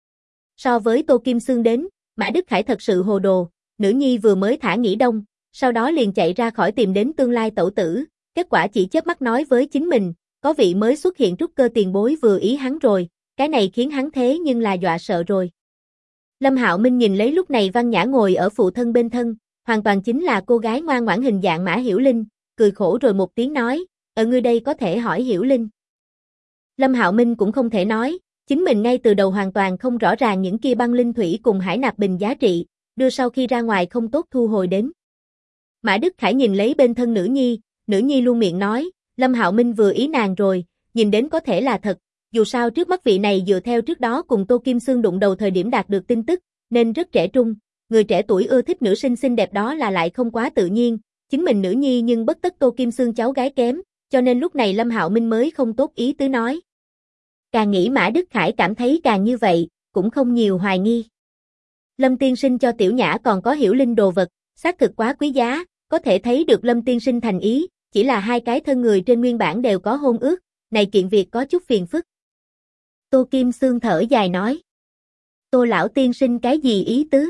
So với Tô Kim Sương đến, Mã Đức Khải thật sự hồ đồ, nữ nhi vừa mới thả nghỉ đông, sau đó liền chạy ra khỏi tìm đến tương lai tẩu tử, kết quả chỉ chớp mắt nói với chính mình, có vị mới xuất hiện trúc cơ tiền bối vừa ý hắn rồi, cái này khiến hắn thế nhưng là dọa sợ rồi. Lâm Hạo Minh nhìn lấy lúc này văn nhã ngồi ở phụ thân bên thân, hoàn toàn chính là cô gái ngoan ngoãn hình dạng Mã Hiểu Linh, cười khổ rồi một tiếng nói, ở ngươi đây có thể hỏi Hiểu Linh. Lâm Hạo Minh cũng không thể nói, chính mình ngay từ đầu hoàn toàn không rõ ràng những kia băng linh thủy cùng hải nạp bình giá trị, đưa sau khi ra ngoài không tốt thu hồi đến. Mã Đức Khải nhìn lấy bên thân nữ nhi luôn miệng nói, Lâm Hạo Minh vừa ý nàng rồi, nhìn đến có thể là thật, dù sao trước mắt vị này dựa theo trước đó cùng Tô Kim Sương đụng đầu thời điểm đạt được tin tức, nên rất trẻ trung, người trẻ tuổi ưa thích nữ sinh xinh đẹp đó là lại không quá tự nhiên, chính mình nữ nhi nhưng bất tất Tô Kim Sương cháu gái kém, cho nên lúc này Lâm Hạo Minh mới không tốt ý tứ nói. Càng nghĩ Mã Đức Khải cảm thấy càng như vậy, cũng không nhiều hoài nghi. Lâm tiên sinh cho tiểu nhã còn có hiểu linh đồ vật, xác thực quá quý giá, có thể thấy được Lâm tiên sinh thành ý, chỉ là hai cái thân người trên nguyên bản đều có hôn ước, này kiện việc có chút phiền phức. Tô Kim Xương thở dài nói. Tô lão tiên sinh cái gì ý tứ?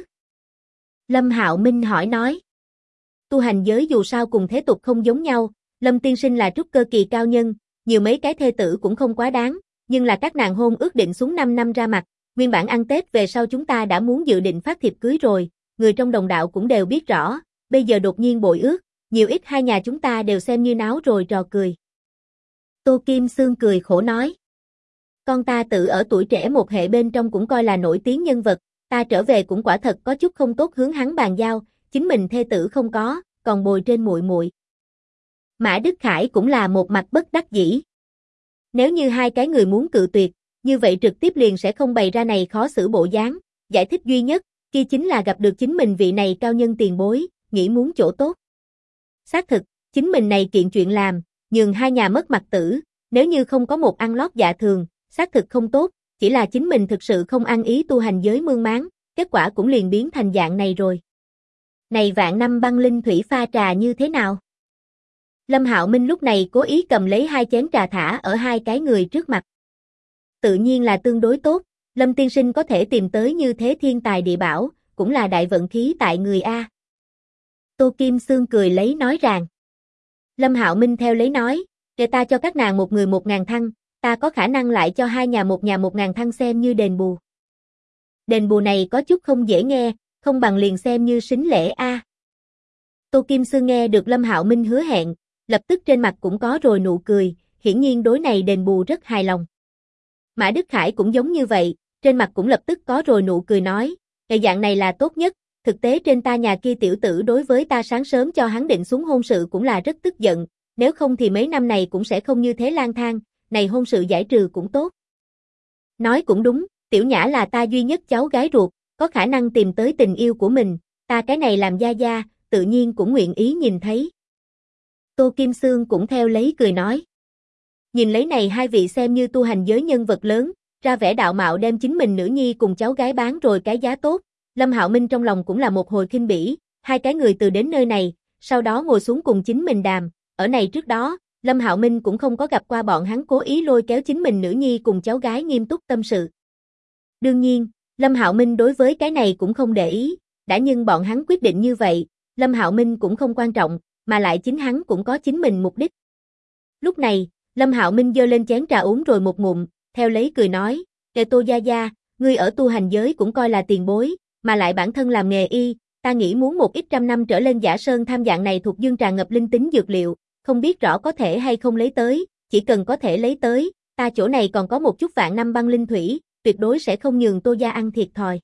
Lâm Hạo Minh hỏi nói. Tu hành giới dù sao cùng thế tục không giống nhau, Lâm tiên sinh là trúc cơ kỳ cao nhân, nhiều mấy cái thê tử cũng không quá đáng, nhưng là các nàng hôn ước định xuống 5 năm ra mặt, nguyên bản ăn Tết về sau chúng ta đã muốn dự định phát thiệp cưới rồi, người trong đồng đạo cũng đều biết rõ, bây giờ đột nhiên bội ước, nhiều ít hai nhà chúng ta đều xem như náo rồi trò cười. Tô Kim Xương cười khổ nói. Con ta tự ở tuổi trẻ một hệ bên trong cũng coi là nổi tiếng nhân vật, ta trở về cũng quả thật có chút không tốt hướng hắn bàn giao, chính mình thê tử không có, còn bồi trên muội muội. Mã Đức Khải cũng là một mặt bất đắc dĩ. Nếu như hai cái người muốn cự tuyệt, như vậy trực tiếp liền sẽ không bày ra này khó xử bộ dáng, giải thích duy nhất, kia chính là gặp được chính mình vị này cao nhân tiền bối, nghĩ muốn chỗ tốt. Xác thực, chính mình này kiện chuyện làm, nhường hai nhà mất mặt tử, nếu như không có một ăn lót dạ thường, xác thực không tốt, chỉ là chính mình thực sự không ăn ý tu hành giới mương máng, kết quả cũng liền biến thành dạng này rồi. Này vạn năm băng linh thủy pha trà như thế nào? Lâm Hạo Minh lúc này cố ý cầm lấy hai chén trà thả ở hai cái người trước mặt. Tự nhiên là tương đối tốt, Lâm tiên sinh có thể tìm tới như thế thiên tài địa bảo, cũng là đại vận khí tại người A. Tô Kim Xương cười lấy nói rằng. Lâm Hạo Minh theo lấy nói, để ta cho các nàng một người 1.000 thăng, ta có khả năng lại cho hai nhà 1.000 thăng xem như đền bù. Đền bù này có chút không dễ nghe, không bằng liền xem như sính lễ A. Tô Kim Xương nghe được Lâm Hạo Minh hứa hẹn, lập tức trên mặt cũng có rồi nụ cười, hiển nhiên đối này đền bù rất hài lòng. Mã Đức Khải cũng giống như vậy, trên mặt cũng lập tức có rồi nụ cười nói, cái dạng này là tốt nhất, thực tế trên ta nhà kia tiểu tử đối với ta sáng sớm cho hắn định xuống hôn sự cũng là rất tức giận, nếu không thì mấy năm này cũng sẽ không như thế lang thang, này hôn sự giải trừ cũng tốt. Nói cũng đúng, tiểu nhã là ta duy nhất cháu gái ruột, có khả năng tìm tới tình yêu của mình, ta cái này làm gia gia, tự nhiên cũng nguyện ý nhìn thấy. Tô Kim Xương cũng theo lấy cười nói. Nhìn lấy này hai vị xem như tu hành giới nhân vật lớn, ra vẻ đạo mạo đem chính mình nữ nhi cùng cháu gái bán rồi cái giá tốt, Lâm Hạo Minh trong lòng cũng là một hồi khinh bỉ, hai cái người từ đến nơi này, sau đó ngồi xuống cùng chính mình đàm, ở này trước đó, Lâm Hạo Minh cũng không có gặp qua bọn hắn cố ý lôi kéo chính mình nữ nhi cùng cháu gái nghiêm túc tâm sự. Đương nhiên, Lâm Hạo Minh đối với cái này cũng không để ý, đã nhưng bọn hắn quyết định như vậy, Lâm Hạo Minh cũng không quan trọng, mà lại chính hắn cũng có chính mình mục đích. Lúc này, Lâm Hạo Minh giơ lên chén trà uống rồi một ngụm, theo lấy cười nói, "Kệ Tô gia gia, ngươi ở tu hành giới cũng coi là tiền bối, mà lại bản thân làm nghề y, ta nghĩ muốn một ít trăm năm trở lên Giả Sơn tham dạng này thuộc dương trà ngập linh tính dược liệu, không biết rõ có thể hay không lấy tới, chỉ cần có thể lấy tới, ta chỗ này còn có một chút vạn năm băng linh thủy, tuyệt đối sẽ không nhường Tô gia ăn thiệt thòi."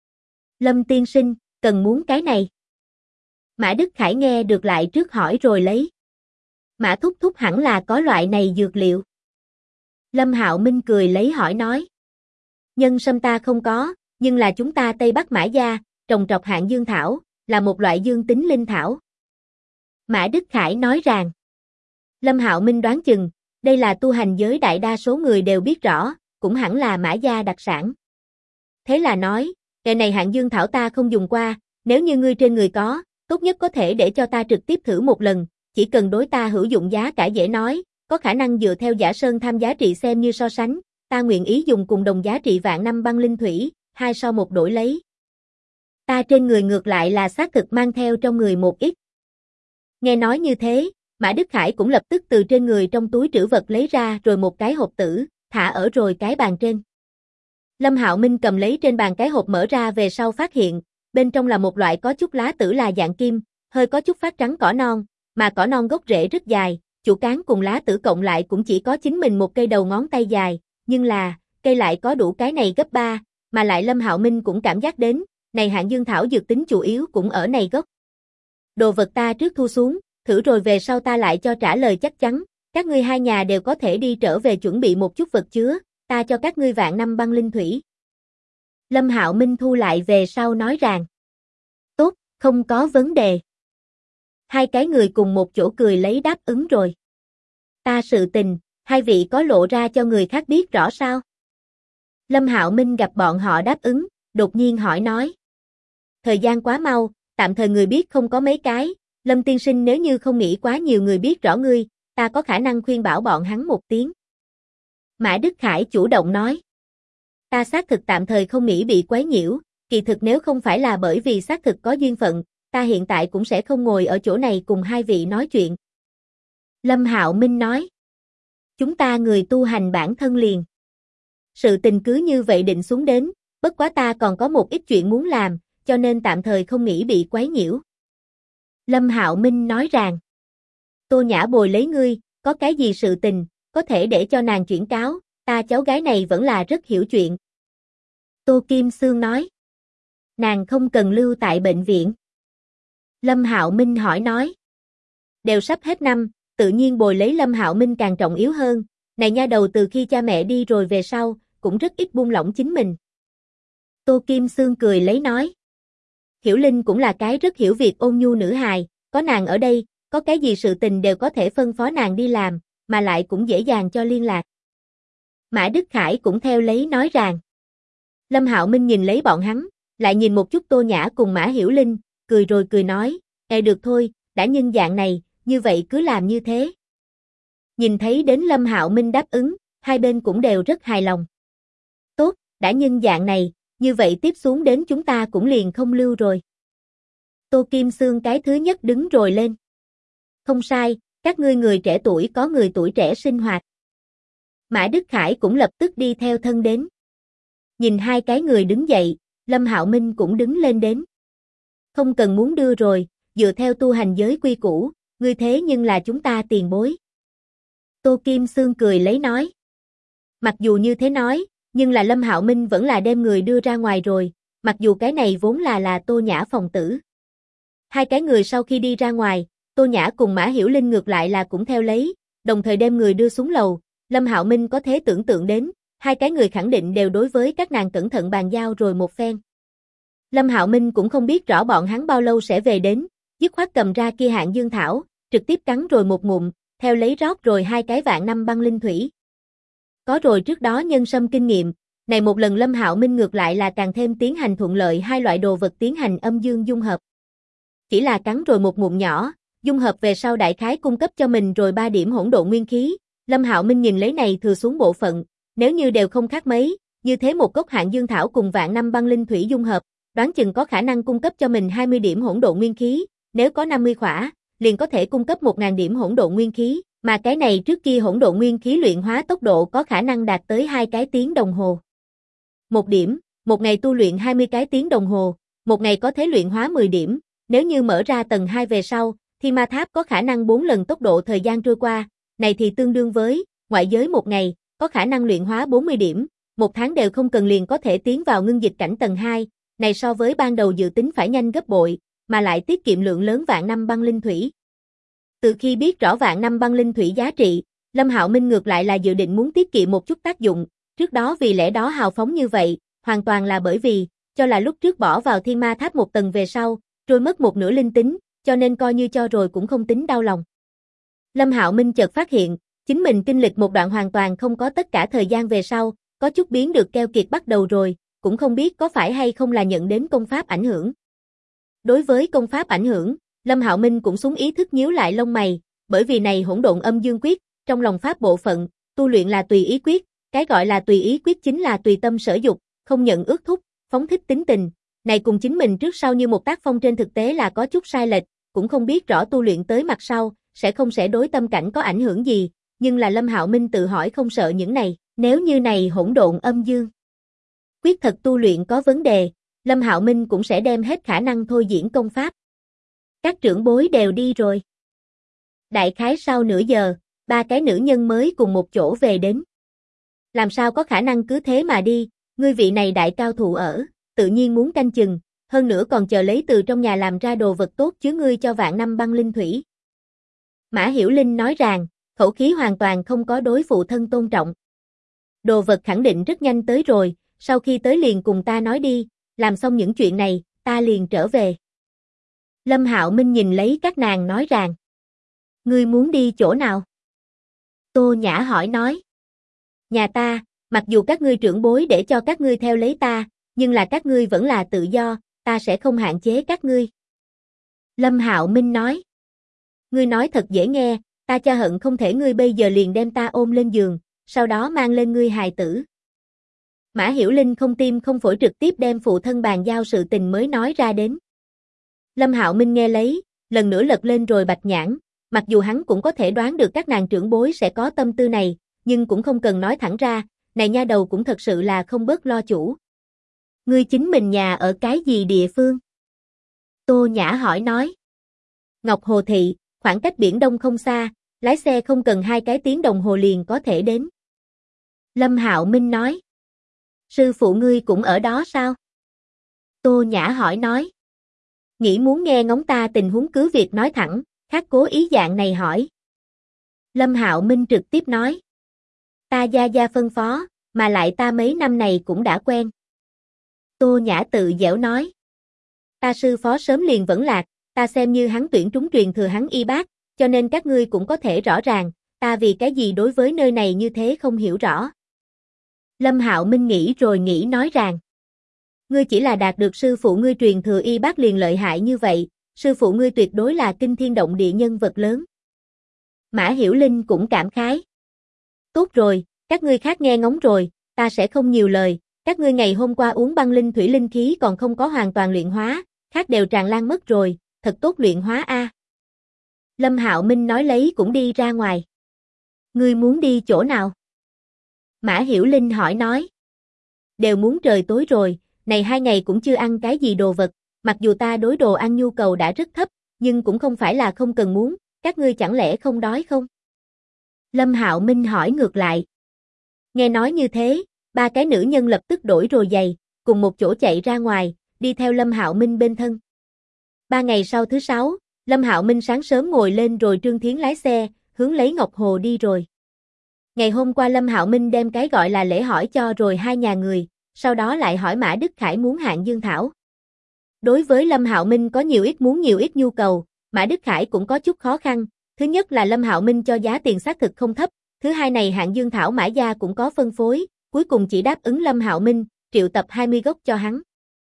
Lâm tiên sinh, cần muốn cái này. Mã Đức Khải nghe được lại trước hỏi rồi lấy. Mã thúc thúc hẳn là có loại này dược liệu. Lâm Hạo Minh cười lấy hỏi nói. Nhân sâm ta không có, nhưng là chúng ta Tây Bắc Mã gia, trồng trọt hạng dương thảo, là một loại dương tính linh thảo. Mã Đức Khải nói rằng. Lâm Hạo Minh đoán chừng, đây là tu hành giới đại đa số người đều biết rõ, cũng hẳn là Mã gia đặc sản. Thế là nói, cái này hạng dương thảo ta không dùng qua, nếu như ngươi trên người có, tốt nhất có thể để cho ta trực tiếp thử một lần, chỉ cần đối ta hữu dụng giá cả dễ nói, có khả năng dựa theo Giả Sơn tham giá trị xem như so sánh, ta nguyện ý dùng cùng đồng giá trị vạn năm băng linh thủy, 2 so 1 đổi lấy. Ta trên người ngược lại là xác thực mang theo trong người một ít. Nghe nói như thế, Mã Đức Khải cũng lập tức từ trên người trong túi trữ vật lấy ra rồi một cái hộp tử, thả ở rồi cái bàn trên. Lâm Hạo Minh cầm lấy trên bàn cái hộp mở ra về sau phát hiện, bên trong là một loại có chút lá tử là dạng kim, hơi có chút phát trắng cỏ non, mà cỏ non gốc rễ rất dài, chủ cán cùng lá tử cộng lại cũng chỉ có chính mình một cây đầu ngón tay dài, nhưng là, cây lại có đủ cái này gấp 3, mà lại Lâm Hạo Minh cũng cảm giác đến, này hạng dương thảo dược tính chủ yếu cũng ở này gốc. Đồ vật ta trước thu xuống, thử rồi về sau ta lại cho trả lời chắc chắn, các ngươi hai nhà đều có thể đi trở về chuẩn bị một chút vật chứa, ta cho các ngươi vạn năm băng linh thủy. Lâm Hạo Minh thu lại về sau nói rằng, tốt, không có vấn đề. Hai cái người cùng một chỗ cười lấy đáp ứng rồi. Ta sự tình, hai vị có lộ ra cho người khác biết rõ sao? Lâm Hạo Minh gặp bọn họ đáp ứng, đột nhiên hỏi nói. Thời gian quá mau, tạm thời người biết không có mấy cái, Lâm tiên sinh nếu như không nghĩ quá nhiều người biết rõ ngươi, ta có khả năng khuyên bảo bọn hắn một tiếng. Mã Đức Khải chủ động nói. Ta xác thực tạm thời không nghĩ bị quấy nhiễu, kỳ thực nếu không phải là bởi vì xác thực có duyên phận, ta hiện tại cũng sẽ không ngồi ở chỗ này cùng hai vị nói chuyện. Lâm Hạo Minh nói. Chúng ta người tu hành bản thân liền. Sự tình cứ như vậy định xuống đến, bất quá ta còn có một ít chuyện muốn làm, cho nên tạm thời không nghĩ bị quấy nhiễu. Lâm Hạo Minh nói rằng. Tô Nhã bồi lấy ngươi, có cái gì sự tình, có thể để cho nàng chuyển cáo, ta cháu gái này vẫn là rất hiểu chuyện. Tô Kim Sương nói. Nàng không cần lưu tại bệnh viện. Lâm Hạo Minh hỏi nói. Đều sắp hết năm, tự nhiên bồi lấy Lâm Hạo Minh càng trọng yếu hơn, này nha đầu từ khi cha mẹ đi rồi về sau, cũng rất ít buông lỏng chính mình. Tô Kim Sương cười lấy nói. Hiểu Linh cũng là cái rất hiểu việc ôn nhu nữ hài, có nàng ở đây, có cái gì sự tình đều có thể phân phó nàng đi làm, mà lại cũng dễ dàng cho liên lạc. Mã Đức Khải cũng theo lấy nói rằng. Lâm Hạo Minh nhìn lấy bọn hắn, lại nhìn một chút Tô Nhã cùng Mã Hiểu Linh, cười rồi cười nói, được thôi, đã nhân dạng này, như vậy cứ làm như thế. Nhìn thấy đến Lâm Hạo Minh đáp ứng, hai bên cũng đều rất hài lòng. Tốt, đã nhân dạng này, như vậy tiếp xuống đến chúng ta cũng liền không lưu rồi. Tô Kim Sương cái thứ nhất đứng rồi lên. Không sai, các ngươi người trẻ tuổi có người tuổi trẻ sinh hoạt. Mã Đức Khải cũng lập tức đi theo thân đến. Nhìn hai cái người đứng dậy, Lâm Hạo Minh cũng đứng lên đến. Không cần muốn đưa rồi, dựa theo tu hành giới quy củ, ngươi thế nhưng là chúng ta tiền bối. Tô Kim Sương cười lấy nói. Mặc dù như thế nói, nhưng là Lâm Hạo Minh vẫn là đem người đưa ra ngoài rồi, mặc dù cái này vốn là Tô Nhã phòng tử. Hai cái người sau khi đi ra ngoài, Tô Nhã cùng Mã Hiểu Linh ngược lại là cũng theo lấy, đồng thời đem người đưa xuống lầu, Lâm Hạo Minh có thể tưởng tượng đến, hai cái người khẳng định đều đối với các nàng cẩn thận bàn giao rồi một phen. Lâm Hạo Minh cũng không biết rõ bọn hắn bao lâu sẽ về đến, dứt khoát cầm ra kia Hạng Dương Thảo, trực tiếp cắn rồi một ngụm, theo lấy rót rồi hai cái vạn năm băng linh thủy. Có rồi trước đó nhân sâm kinh nghiệm, này một lần Lâm Hạo Minh ngược lại là càng thêm tiến hành thuận lợi hai loại đồ vật tiến hành âm dương dung hợp. Chỉ là cắn rồi một ngụm nhỏ, dung hợp về sau đại khái cung cấp cho mình rồi 3 điểm hỗn độn nguyên khí, Lâm Hạo Minh nhìn lấy này thừa xuống bộ phận, nếu như đều không khác mấy, như thế một cốc Hạng Dương Thảo cùng vạn năm băng linh thủy dung hợp, đoán chừng có khả năng cung cấp cho mình 20 điểm hỗn độn nguyên khí, nếu có 50 khỏa, liền có thể cung cấp 1000 điểm hỗn độn nguyên khí, mà cái này trước kia hỗn độn nguyên khí luyện hóa tốc độ có khả năng đạt tới 2 cái tiếng đồng hồ. Một điểm, một ngày tu luyện 20 cái tiếng đồng hồ, một ngày có thể luyện hóa 10 điểm, nếu như mở ra tầng 2 về sau, thì ma tháp có khả năng 4 lần tốc độ thời gian trôi qua, này thì tương đương với, ngoại giới một ngày, có khả năng luyện hóa 40 điểm, một tháng đều không cần liền có thể tiến vào ngưng dịch cảnh tầng 2, này so với ban đầu dự tính phải nhanh gấp bội, mà lại tiết kiệm lượng lớn vạn năm băng linh thủy. Từ khi biết rõ vạn năm băng linh thủy giá trị, Lâm Hạo Minh ngược lại là dự định muốn tiết kiệm một chút tác dụng, trước đó vì lẽ đó hào phóng như vậy, hoàn toàn là bởi vì, cho là lúc trước bỏ vào thiên ma tháp một tầng về sau, trôi mất một nửa linh tính, cho nên coi như cho rồi cũng không tính đau lòng. Lâm Hạo Minh chợt phát hiện, chính mình kinh lịch một đoạn hoàn toàn không có tất cả thời gian về sau, có chút biến được keo kiệt bắt đầu rồi, cũng không biết có phải hay không là nhận đến công pháp ảnh hưởng. Đối với công pháp ảnh hưởng, Lâm Hạo Minh cũng xuống ý thức nhíu lại lông mày, bởi vì này hỗn độn âm dương quyết, trong lòng pháp bộ phận, tu luyện là tùy ý quyết, cái gọi là tùy ý quyết chính là tùy tâm sở dục, không nhận ước thúc, phóng thích tính tình, này cùng chính mình trước sau như một tác phong trên thực tế là có chút sai lệch, cũng không biết rõ tu luyện tới mặt sau, sẽ đối tâm cảnh có ảnh hưởng gì, nhưng là Lâm Hạo Minh tự hỏi không sợ những này, nếu như này hỗn độn âm dương quyết thật tu luyện có vấn đề, Lâm Hạo Minh cũng sẽ đem hết khả năng thôi diễn công pháp. Các trưởng bối đều đi rồi. Đại khái sau nửa giờ, 3 cái nữ nhân mới cùng một chỗ về đến. Làm sao có khả năng cứ thế mà đi, ngươi vị này đại cao thủ ở, tự nhiên muốn canh chừng, hơn nữa còn chờ lấy từ trong nhà làm ra đồ vật tốt chứa ngươi cho vạn năm băng linh thủy. Mã Hiểu Linh nói rằng, khẩu khí hoàn toàn không có đối phụ thân tôn trọng. Đồ vật khẳng định rất nhanh tới rồi, sau khi tới liền cùng ta nói đi, làm xong những chuyện này, ta liền trở về. Lâm Hạo Minh nhìn lấy các nàng nói rằng, ngươi muốn đi chỗ nào? Tô Nhã hỏi nói, nhà ta, Mặc dù các ngươi trưởng bối để cho các ngươi theo lấy ta, nhưng là các ngươi vẫn là tự do, ta sẽ không hạn chế các ngươi. Lâm Hạo Minh nói. Ngươi nói thật dễ nghe, ta cha hận không thể ngươi bây giờ liền đem ta ôm lên giường, sau đó mang lên ngươi hài tử. Mã Hiểu Linh không tim không phổi trực tiếp đem phụ thân bàn giao sự tình mới nói ra đến. Lâm Hạo Minh nghe lấy, lần nữa lật lên rồi bạch nhãn, mặc dù hắn cũng có thể đoán được các nàng trưởng bối sẽ có tâm tư này, nhưng cũng không cần nói thẳng ra, này nha đầu cũng thật sự là không bớt lo chủ. Ngươi chính mình nhà ở cái gì địa phương? Tô Nhã hỏi nói. Ngọc Hồ Thị, khoảng cách biển Đông không xa, lái xe không cần 2 cái tiếng đồng hồ liền có thể đến. Lâm Hạo Minh nói. Sư phụ ngươi cũng ở đó sao? Tô Nhã hỏi nói. Nghĩ muốn nghe ngóng ta tình huống cứ việc nói thẳng, khác cố ý dạng này hỏi. Lâm Hạo Minh trực tiếp nói. Ta gia gia phân phó, mà lại ta mấy năm này cũng đã quen. Tô Nhã tự dẻo nói. Ta sư phó sớm liền vẫn lạc, ta xem như hắn tuyển trúng truyền thừa hắn y bác, cho nên các ngươi cũng có thể rõ ràng, ta vì cái gì đối với nơi này như thế không hiểu rõ. Lâm Hạo Minh nghĩ rồi nghĩ nói rằng. Ngươi chỉ là đạt được sư phụ ngươi truyền thừa y bác liền lợi hại như vậy, sư phụ ngươi tuyệt đối là kinh thiên động địa nhân vật lớn. Mã Hiểu Linh cũng cảm khái. Tốt rồi, các ngươi khác nghe ngóng rồi, ta sẽ không nhiều lời, các ngươi ngày hôm qua uống băng linh thủy linh khí còn không có hoàn toàn luyện hóa, khác đều tràn lan mất rồi, thật tốt luyện hóa a. Lâm Hạo Minh nói lấy cũng đi ra ngoài. Ngươi muốn đi chỗ nào? Mã Hiểu Linh hỏi nói. Đều muốn trời tối rồi, này 2 ngày cũng chưa ăn cái gì đồ vật, mặc dù ta đối đồ ăn nhu cầu đã rất thấp, nhưng cũng không phải là không cần muốn, các ngươi chẳng lẽ không đói không? Lâm Hạo Minh hỏi ngược lại. Nghe nói như thế, 3 cái nữ nhân lập tức đổi rồi giày, cùng một chỗ chạy ra ngoài, đi theo Lâm Hạo Minh bên thân. 3 ngày sau thứ 6, Lâm Hạo Minh sáng sớm ngồi lên rồi Trương Thiến lái xe, hướng lấy Ngọc Hồ đi rồi. Ngày hôm qua Lâm Hạo Minh đem cái gọi là lễ hỏi cho rồi 2 nhà người, sau đó lại hỏi Mã Đức Khải muốn hạng dương thảo. Đối với Lâm Hạo Minh có nhiều ít muốn nhiều ít nhu cầu, Mã Đức Khải cũng có chút khó khăn, thứ nhất là Lâm Hạo Minh cho giá tiền xác thực không thấp, thứ hai này hạng dương thảo Mã gia cũng có phân phối, cuối cùng chỉ đáp ứng Lâm Hạo Minh, triệu tập 20 gốc cho hắn.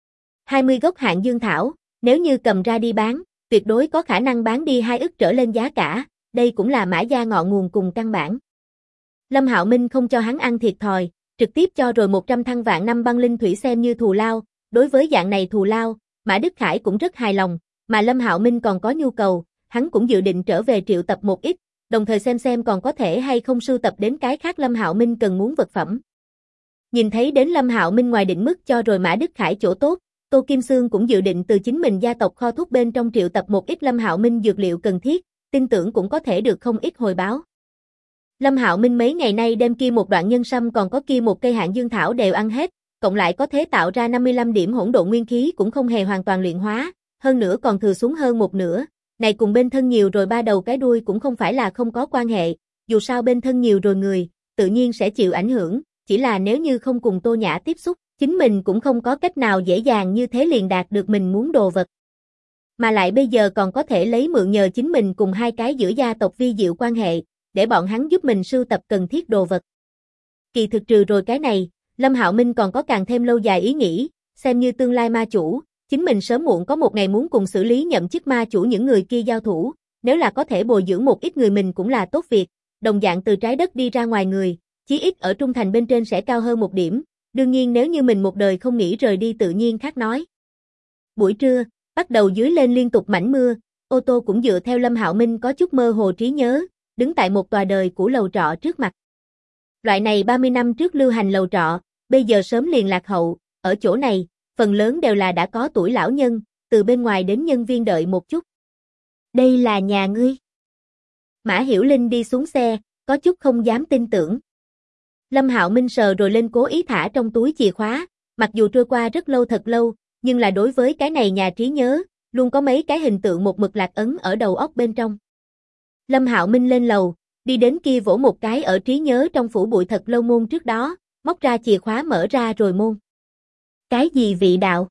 20 gốc hạng dương thảo, nếu như cầm ra đi bán, tuyệt đối có khả năng bán đi 2 ức trở lên giá cả, đây cũng là Mã gia ngọn nguồn cùng căn bản. Lâm Hạo Minh không cho hắn ăn thiệt thòi, trực tiếp cho rồi 100 thăng vạn năm băng linh thủy xem như thù lao, đối với dạng này thù lao, Mã Đức Khải cũng rất hài lòng, mà Lâm Hạo Minh còn có nhu cầu, hắn cũng dự định trở về triệu tập một ít, đồng thời xem còn có thể hay không sưu tập đến cái khác Lâm Hạo Minh cần muốn vật phẩm. Nhìn thấy đến Lâm Hạo Minh ngoài định mức cho rồi Mã Đức Khải chỗ tốt, Tô Kim Sương cũng dự định từ chính mình gia tộc kho thuốc bên trong triệu tập một ít Lâm Hạo Minh dược liệu cần thiết, tin tưởng cũng có thể được không ít hồi báo. Lâm Hạo Minh mấy ngày nay đem kia một đoạn nhân sâm còn có kia một cây hạng dương thảo đều ăn hết, cộng lại có thể tạo ra 55 điểm hỗn độn nguyên khí cũng không hề hoàn toàn luyện hóa, hơn nữa còn thừa xuống hơn một nửa, này cùng bên thân nhiều rồi 3 đầu cái đuôi cũng không phải là không có quan hệ, dù sao bên thân nhiều rồi người, tự nhiên sẽ chịu ảnh hưởng, chỉ là nếu như không cùng Tô Nhã tiếp xúc, chính mình cũng không có cách nào dễ dàng như thế liền đạt được mình muốn đồ vật. Mà lại bây giờ còn có thể lấy mượn nhờ chính mình cùng 2 cái giữa gia tộc vi diệu quan hệ, để bọn hắn giúp mình sưu tập cần thiết đồ vật. Kỳ thực trừ rồi cái này, Lâm Hạo Minh còn có càng thêm lâu dài ý nghĩ, xem như tương lai ma chủ, chính mình sớm muộn có một ngày muốn cùng xử lý nhậm chức ma chủ những người kia giao thủ, nếu là có thể bồi dưỡng một ít người mình cũng là tốt việc, đồng dạng từ trái đất đi ra ngoài người, chí ít ở trung thành bên trên sẽ cao hơn một điểm, đương nhiên nếu như mình một đời không nghĩ rời đi tự nhiên khác nói. Buổi trưa, bắt đầu dưới lên liên tục mảnh mưa, ô tô cũng dựa theo Lâm Hạo Minh có chút mơ hồ trí nhớ, đứng tại một tòa đời của lầu trọ trước mặt. Loại này 30 năm trước lưu hành lầu trọ, bây giờ sớm liền lạc hậu, ở chỗ này, phần lớn đều là đã có tuổi lão nhân, từ bên ngoài đến nhân viên đợi một chút. Đây là nhà ngươi. Mã Hiểu Linh đi xuống xe, có chút không dám tin tưởng. Lâm Hạo Minh sờ rồi lên cố ý thả trong túi chìa khóa, mặc dù trôi qua rất lâu thật lâu, nhưng là đối với cái này nhà trí nhớ, luôn có mấy cái hình tượng một mực lạc ấn ở đầu óc bên trong. Lâm Hạo Minh lên lầu, đi đến kia vỗ một cái ở trí nhớ trong phủ bụi thật lâu môn trước đó, móc ra chìa khóa mở ra rồi môn. Cái gì vị đạo?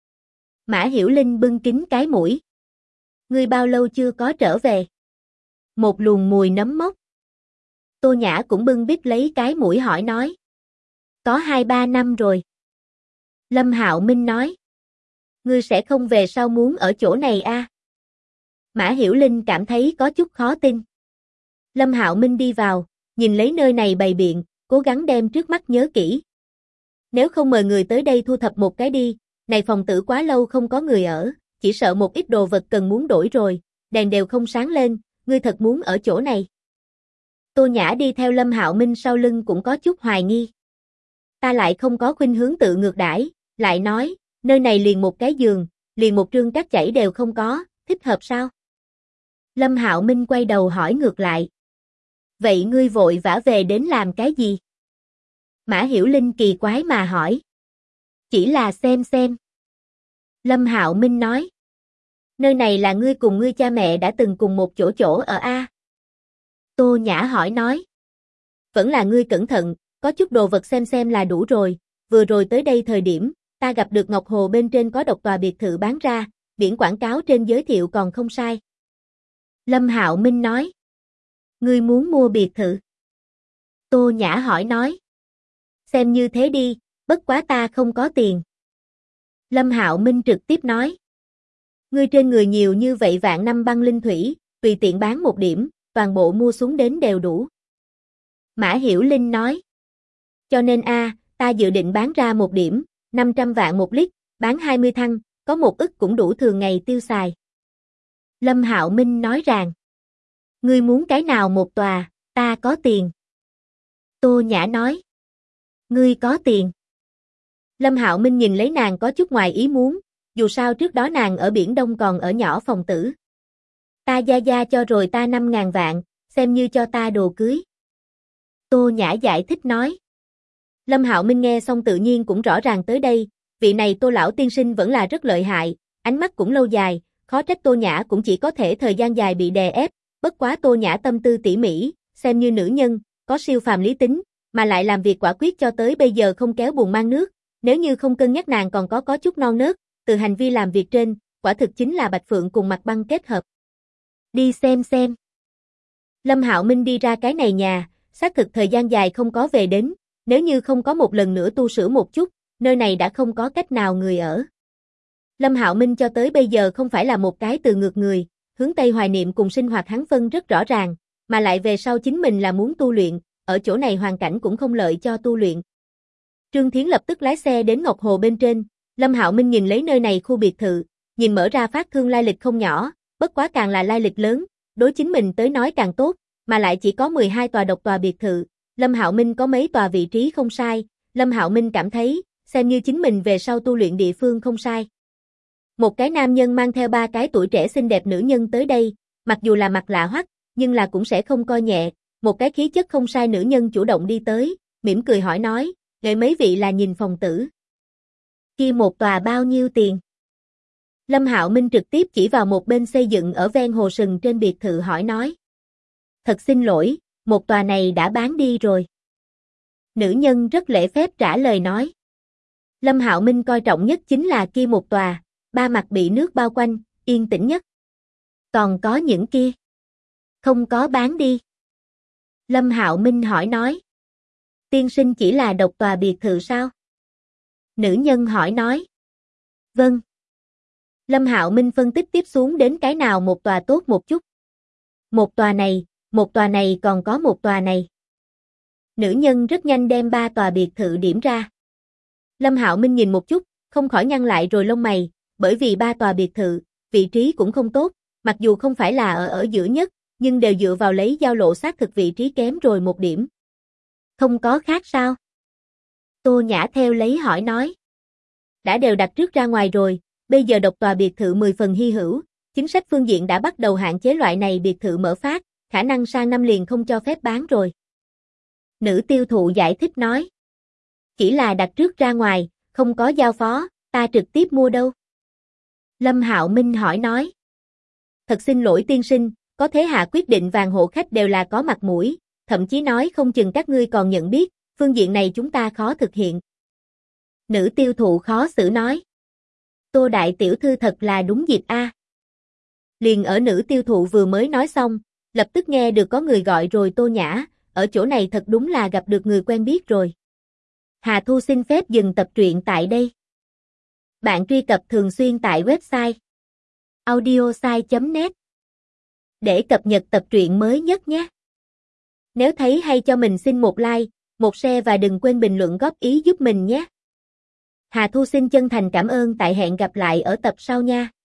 Mã Hiểu Linh bưng kín cái mũi. Ngươi bao lâu chưa có trở về? Một luồng mùi nấm mốc. Tô Nhã cũng bưng bít lấy cái mũi hỏi nói. Có 2-3 năm rồi. Lâm Hạo Minh nói. Ngươi sẽ không về sau muốn ở chỗ này à? Mã Hiểu Linh cảm thấy có chút khó tin. Lâm Hạo Minh đi vào, nhìn lấy nơi này bày biện, cố gắng đem trước mắt nhớ kỹ. Nếu không mời người tới đây thu thập một cái đi, này phòng tử quá lâu không có người ở, chỉ sợ một ít đồ vật cần muốn đổi rồi, đèn đều không sáng lên, ngươi thật muốn ở chỗ này. Tô Nhã đi theo Lâm Hạo Minh sau lưng cũng có chút hoài nghi. Ta lại không có khuynh hướng tự ngược đãi, lại nói, nơi này liền một cái giường, liền một trương cát chảy đều không có, thích hợp sao? Lâm Hạo Minh quay đầu hỏi ngược lại. Vậy ngươi vội vã về đến làm cái gì? Mã Hiểu Linh kỳ quái mà hỏi. Chỉ là xem. Lâm Hạo Minh nói. Nơi này là ngươi cùng ngươi cha mẹ đã từng cùng một chỗ ở a? Tô Nhã hỏi nói. Vẫn là ngươi cẩn thận, có chút đồ vật xem là đủ rồi, vừa rồi tới đây thời điểm, ta gặp được Ngọc Hồ bên trên có độc tòa biệt thự bán ra, biển quảng cáo trên giới thiệu còn không sai. Lâm Hạo Minh nói. Ngươi muốn mua biệt thự? Tô Nhã hỏi nói. Xem như thế đi, bất quá ta không có tiền. Lâm Hạo Minh trực tiếp nói. Ngươi trên người nhiều như vậy vạn năm băng linh thủy, tùy tiện bán một điểm, toàn bộ mua xuống đến đều đủ. Mã Hiểu Linh nói. Cho nên ta dự định bán ra một điểm, 500 vạn một lít, bán 20 thăng, có 1 ức cũng đủ thường ngày tiêu xài. Lâm Hạo Minh nói rằng. Ngươi muốn cái nào một tòa, ta có tiền. Tô Nhã nói. Ngươi có tiền. Lâm Hạo Minh nhìn lấy nàng có chút ngoài ý muốn, dù sao trước đó nàng ở Biển Đông còn ở nhỏ phòng tử. Ta gia cho rồi ta 5.000 vạn, xem như cho ta đồ cưới. Tô Nhã giải thích nói. Lâm Hạo Minh nghe xong tự nhiên cũng rõ ràng tới đây, vị này Tô lão tiên sinh vẫn là rất lợi hại, ánh mắt cũng lâu dài, khó trách Tô Nhã cũng chỉ có thể thời gian dài bị đè ép, bất quá Tô Nhã tâm tư tỉ mỉ, xem như nữ nhân, có siêu phàm lý tính, mà lại làm việc quả quyết cho tới bây giờ không kéo buồn mang nước, nếu như không cân nhắc nàng còn có chút non nớt, từ hành vi làm việc trên, quả thực chính là Bạch Phượng cùng Mặt Băng kết hợp. Đi xem. Lâm Hạo Minh đi ra cái này nhà, xác thực thời gian dài không có về đến, nếu như không có một lần nữa tu sửa một chút, nơi này đã không có cách nào người ở. Lâm Hạo Minh cho tới bây giờ không phải là một cái từ ngược người, hướng Tây hoài niệm cùng sinh hoạt hắn phân rất rõ ràng, mà lại về sau chính mình là muốn tu luyện, ở chỗ này hoàn cảnh cũng không lợi cho tu luyện. Trương Thiến lập tức lái xe đến Ngọc Hồ bên trên, Lâm Hạo Minh nhìn lấy nơi này khu biệt thự, nhìn mở ra phát thương lai lịch không nhỏ, bất quá càng là lai lịch lớn, đối chính mình tới nói càng tốt, mà lại chỉ có 12 tòa độc tòa biệt thự, Lâm Hạo Minh có mấy tòa vị trí không sai, Lâm Hạo Minh cảm thấy, xem như chính mình về sau tu luyện địa phương không sai. Một cái nam nhân mang theo 3 cái tuổi trẻ xinh đẹp nữ nhân tới đây, mặc dù là mặt lạ hoắc, nhưng là cũng sẽ không coi nhẹ, một cái khí chất không sai nữ nhân chủ động đi tới, mỉm cười hỏi nói, "Ngài mấy vị là nhìn phòng tử? Kia một tòa bao nhiêu tiền?" Lâm Hạo Minh trực tiếp chỉ vào một bên xây dựng ở ven hồ sừng trên biệt thự hỏi nói. "Thật xin lỗi, một tòa này đã bán đi rồi." Nữ nhân rất lễ phép trả lời nói. Lâm Hạo Minh coi trọng nhất chính là kia một tòa, 3 mặt bị nước bao quanh, yên tĩnh nhất. Còn có những kia? Không có bán đi. Lâm Hạo Minh hỏi nói. Tiên sinh chỉ là độc tòa biệt thự sao? Nữ nhân hỏi nói. Vâng. Lâm Hạo Minh phân tích tiếp xuống đến cái nào một tòa tốt một chút. Một tòa này còn có một tòa này. Nữ nhân rất nhanh đem 3 tòa biệt thự điểm ra. Lâm Hạo Minh nhìn một chút, không khỏi nhăn lại rồi lông mày, bởi vì 3 tòa biệt thự, vị trí cũng không tốt, mặc dù không phải là ở giữa nhất, nhưng đều dựa vào lấy giao lộ xác thực vị trí kém rồi một điểm. Không có khác sao? Tô Nhã theo lấy hỏi nói. Đã đều đặt trước ra ngoài rồi, bây giờ độc tòa biệt thự 10 phần hy hữu, chính sách phương diện đã bắt đầu hạn chế loại này biệt thự mở phát, khả năng sang năm liền không cho phép bán rồi. Nữ tiêu thụ giải thích nói. Chỉ là đặt trước ra ngoài, không có giao phó, ta trực tiếp mua đâu. Lâm Hạo Minh hỏi nói. Thật xin lỗi tiên sinh, có thế hạ quyết định vàng hộ khách đều là có mặt mũi, thậm chí nói không chừng các ngươi còn nhận biết, phương diện này chúng ta khó thực hiện. Nữ tiêu thụ khó xử nói. Tô đại tiểu thư thật là đúng dịp a. Liền ở nữ tiêu thụ vừa mới nói xong, lập tức nghe được có người gọi rồi Tô Nhã, ở chỗ này thật đúng là gặp được người quen biết rồi. Hà Thu xin phép dừng tập truyện tại đây. Bạn truy cập thường xuyên tại website audiosai.net để cập nhật tập truyện mới nhất nhé. Nếu thấy hay cho mình xin một like, một share và đừng quên bình luận góp ý giúp mình nhé. Hà Thu xin chân thành cảm ơn, tại hẹn gặp lại ở tập sau nha.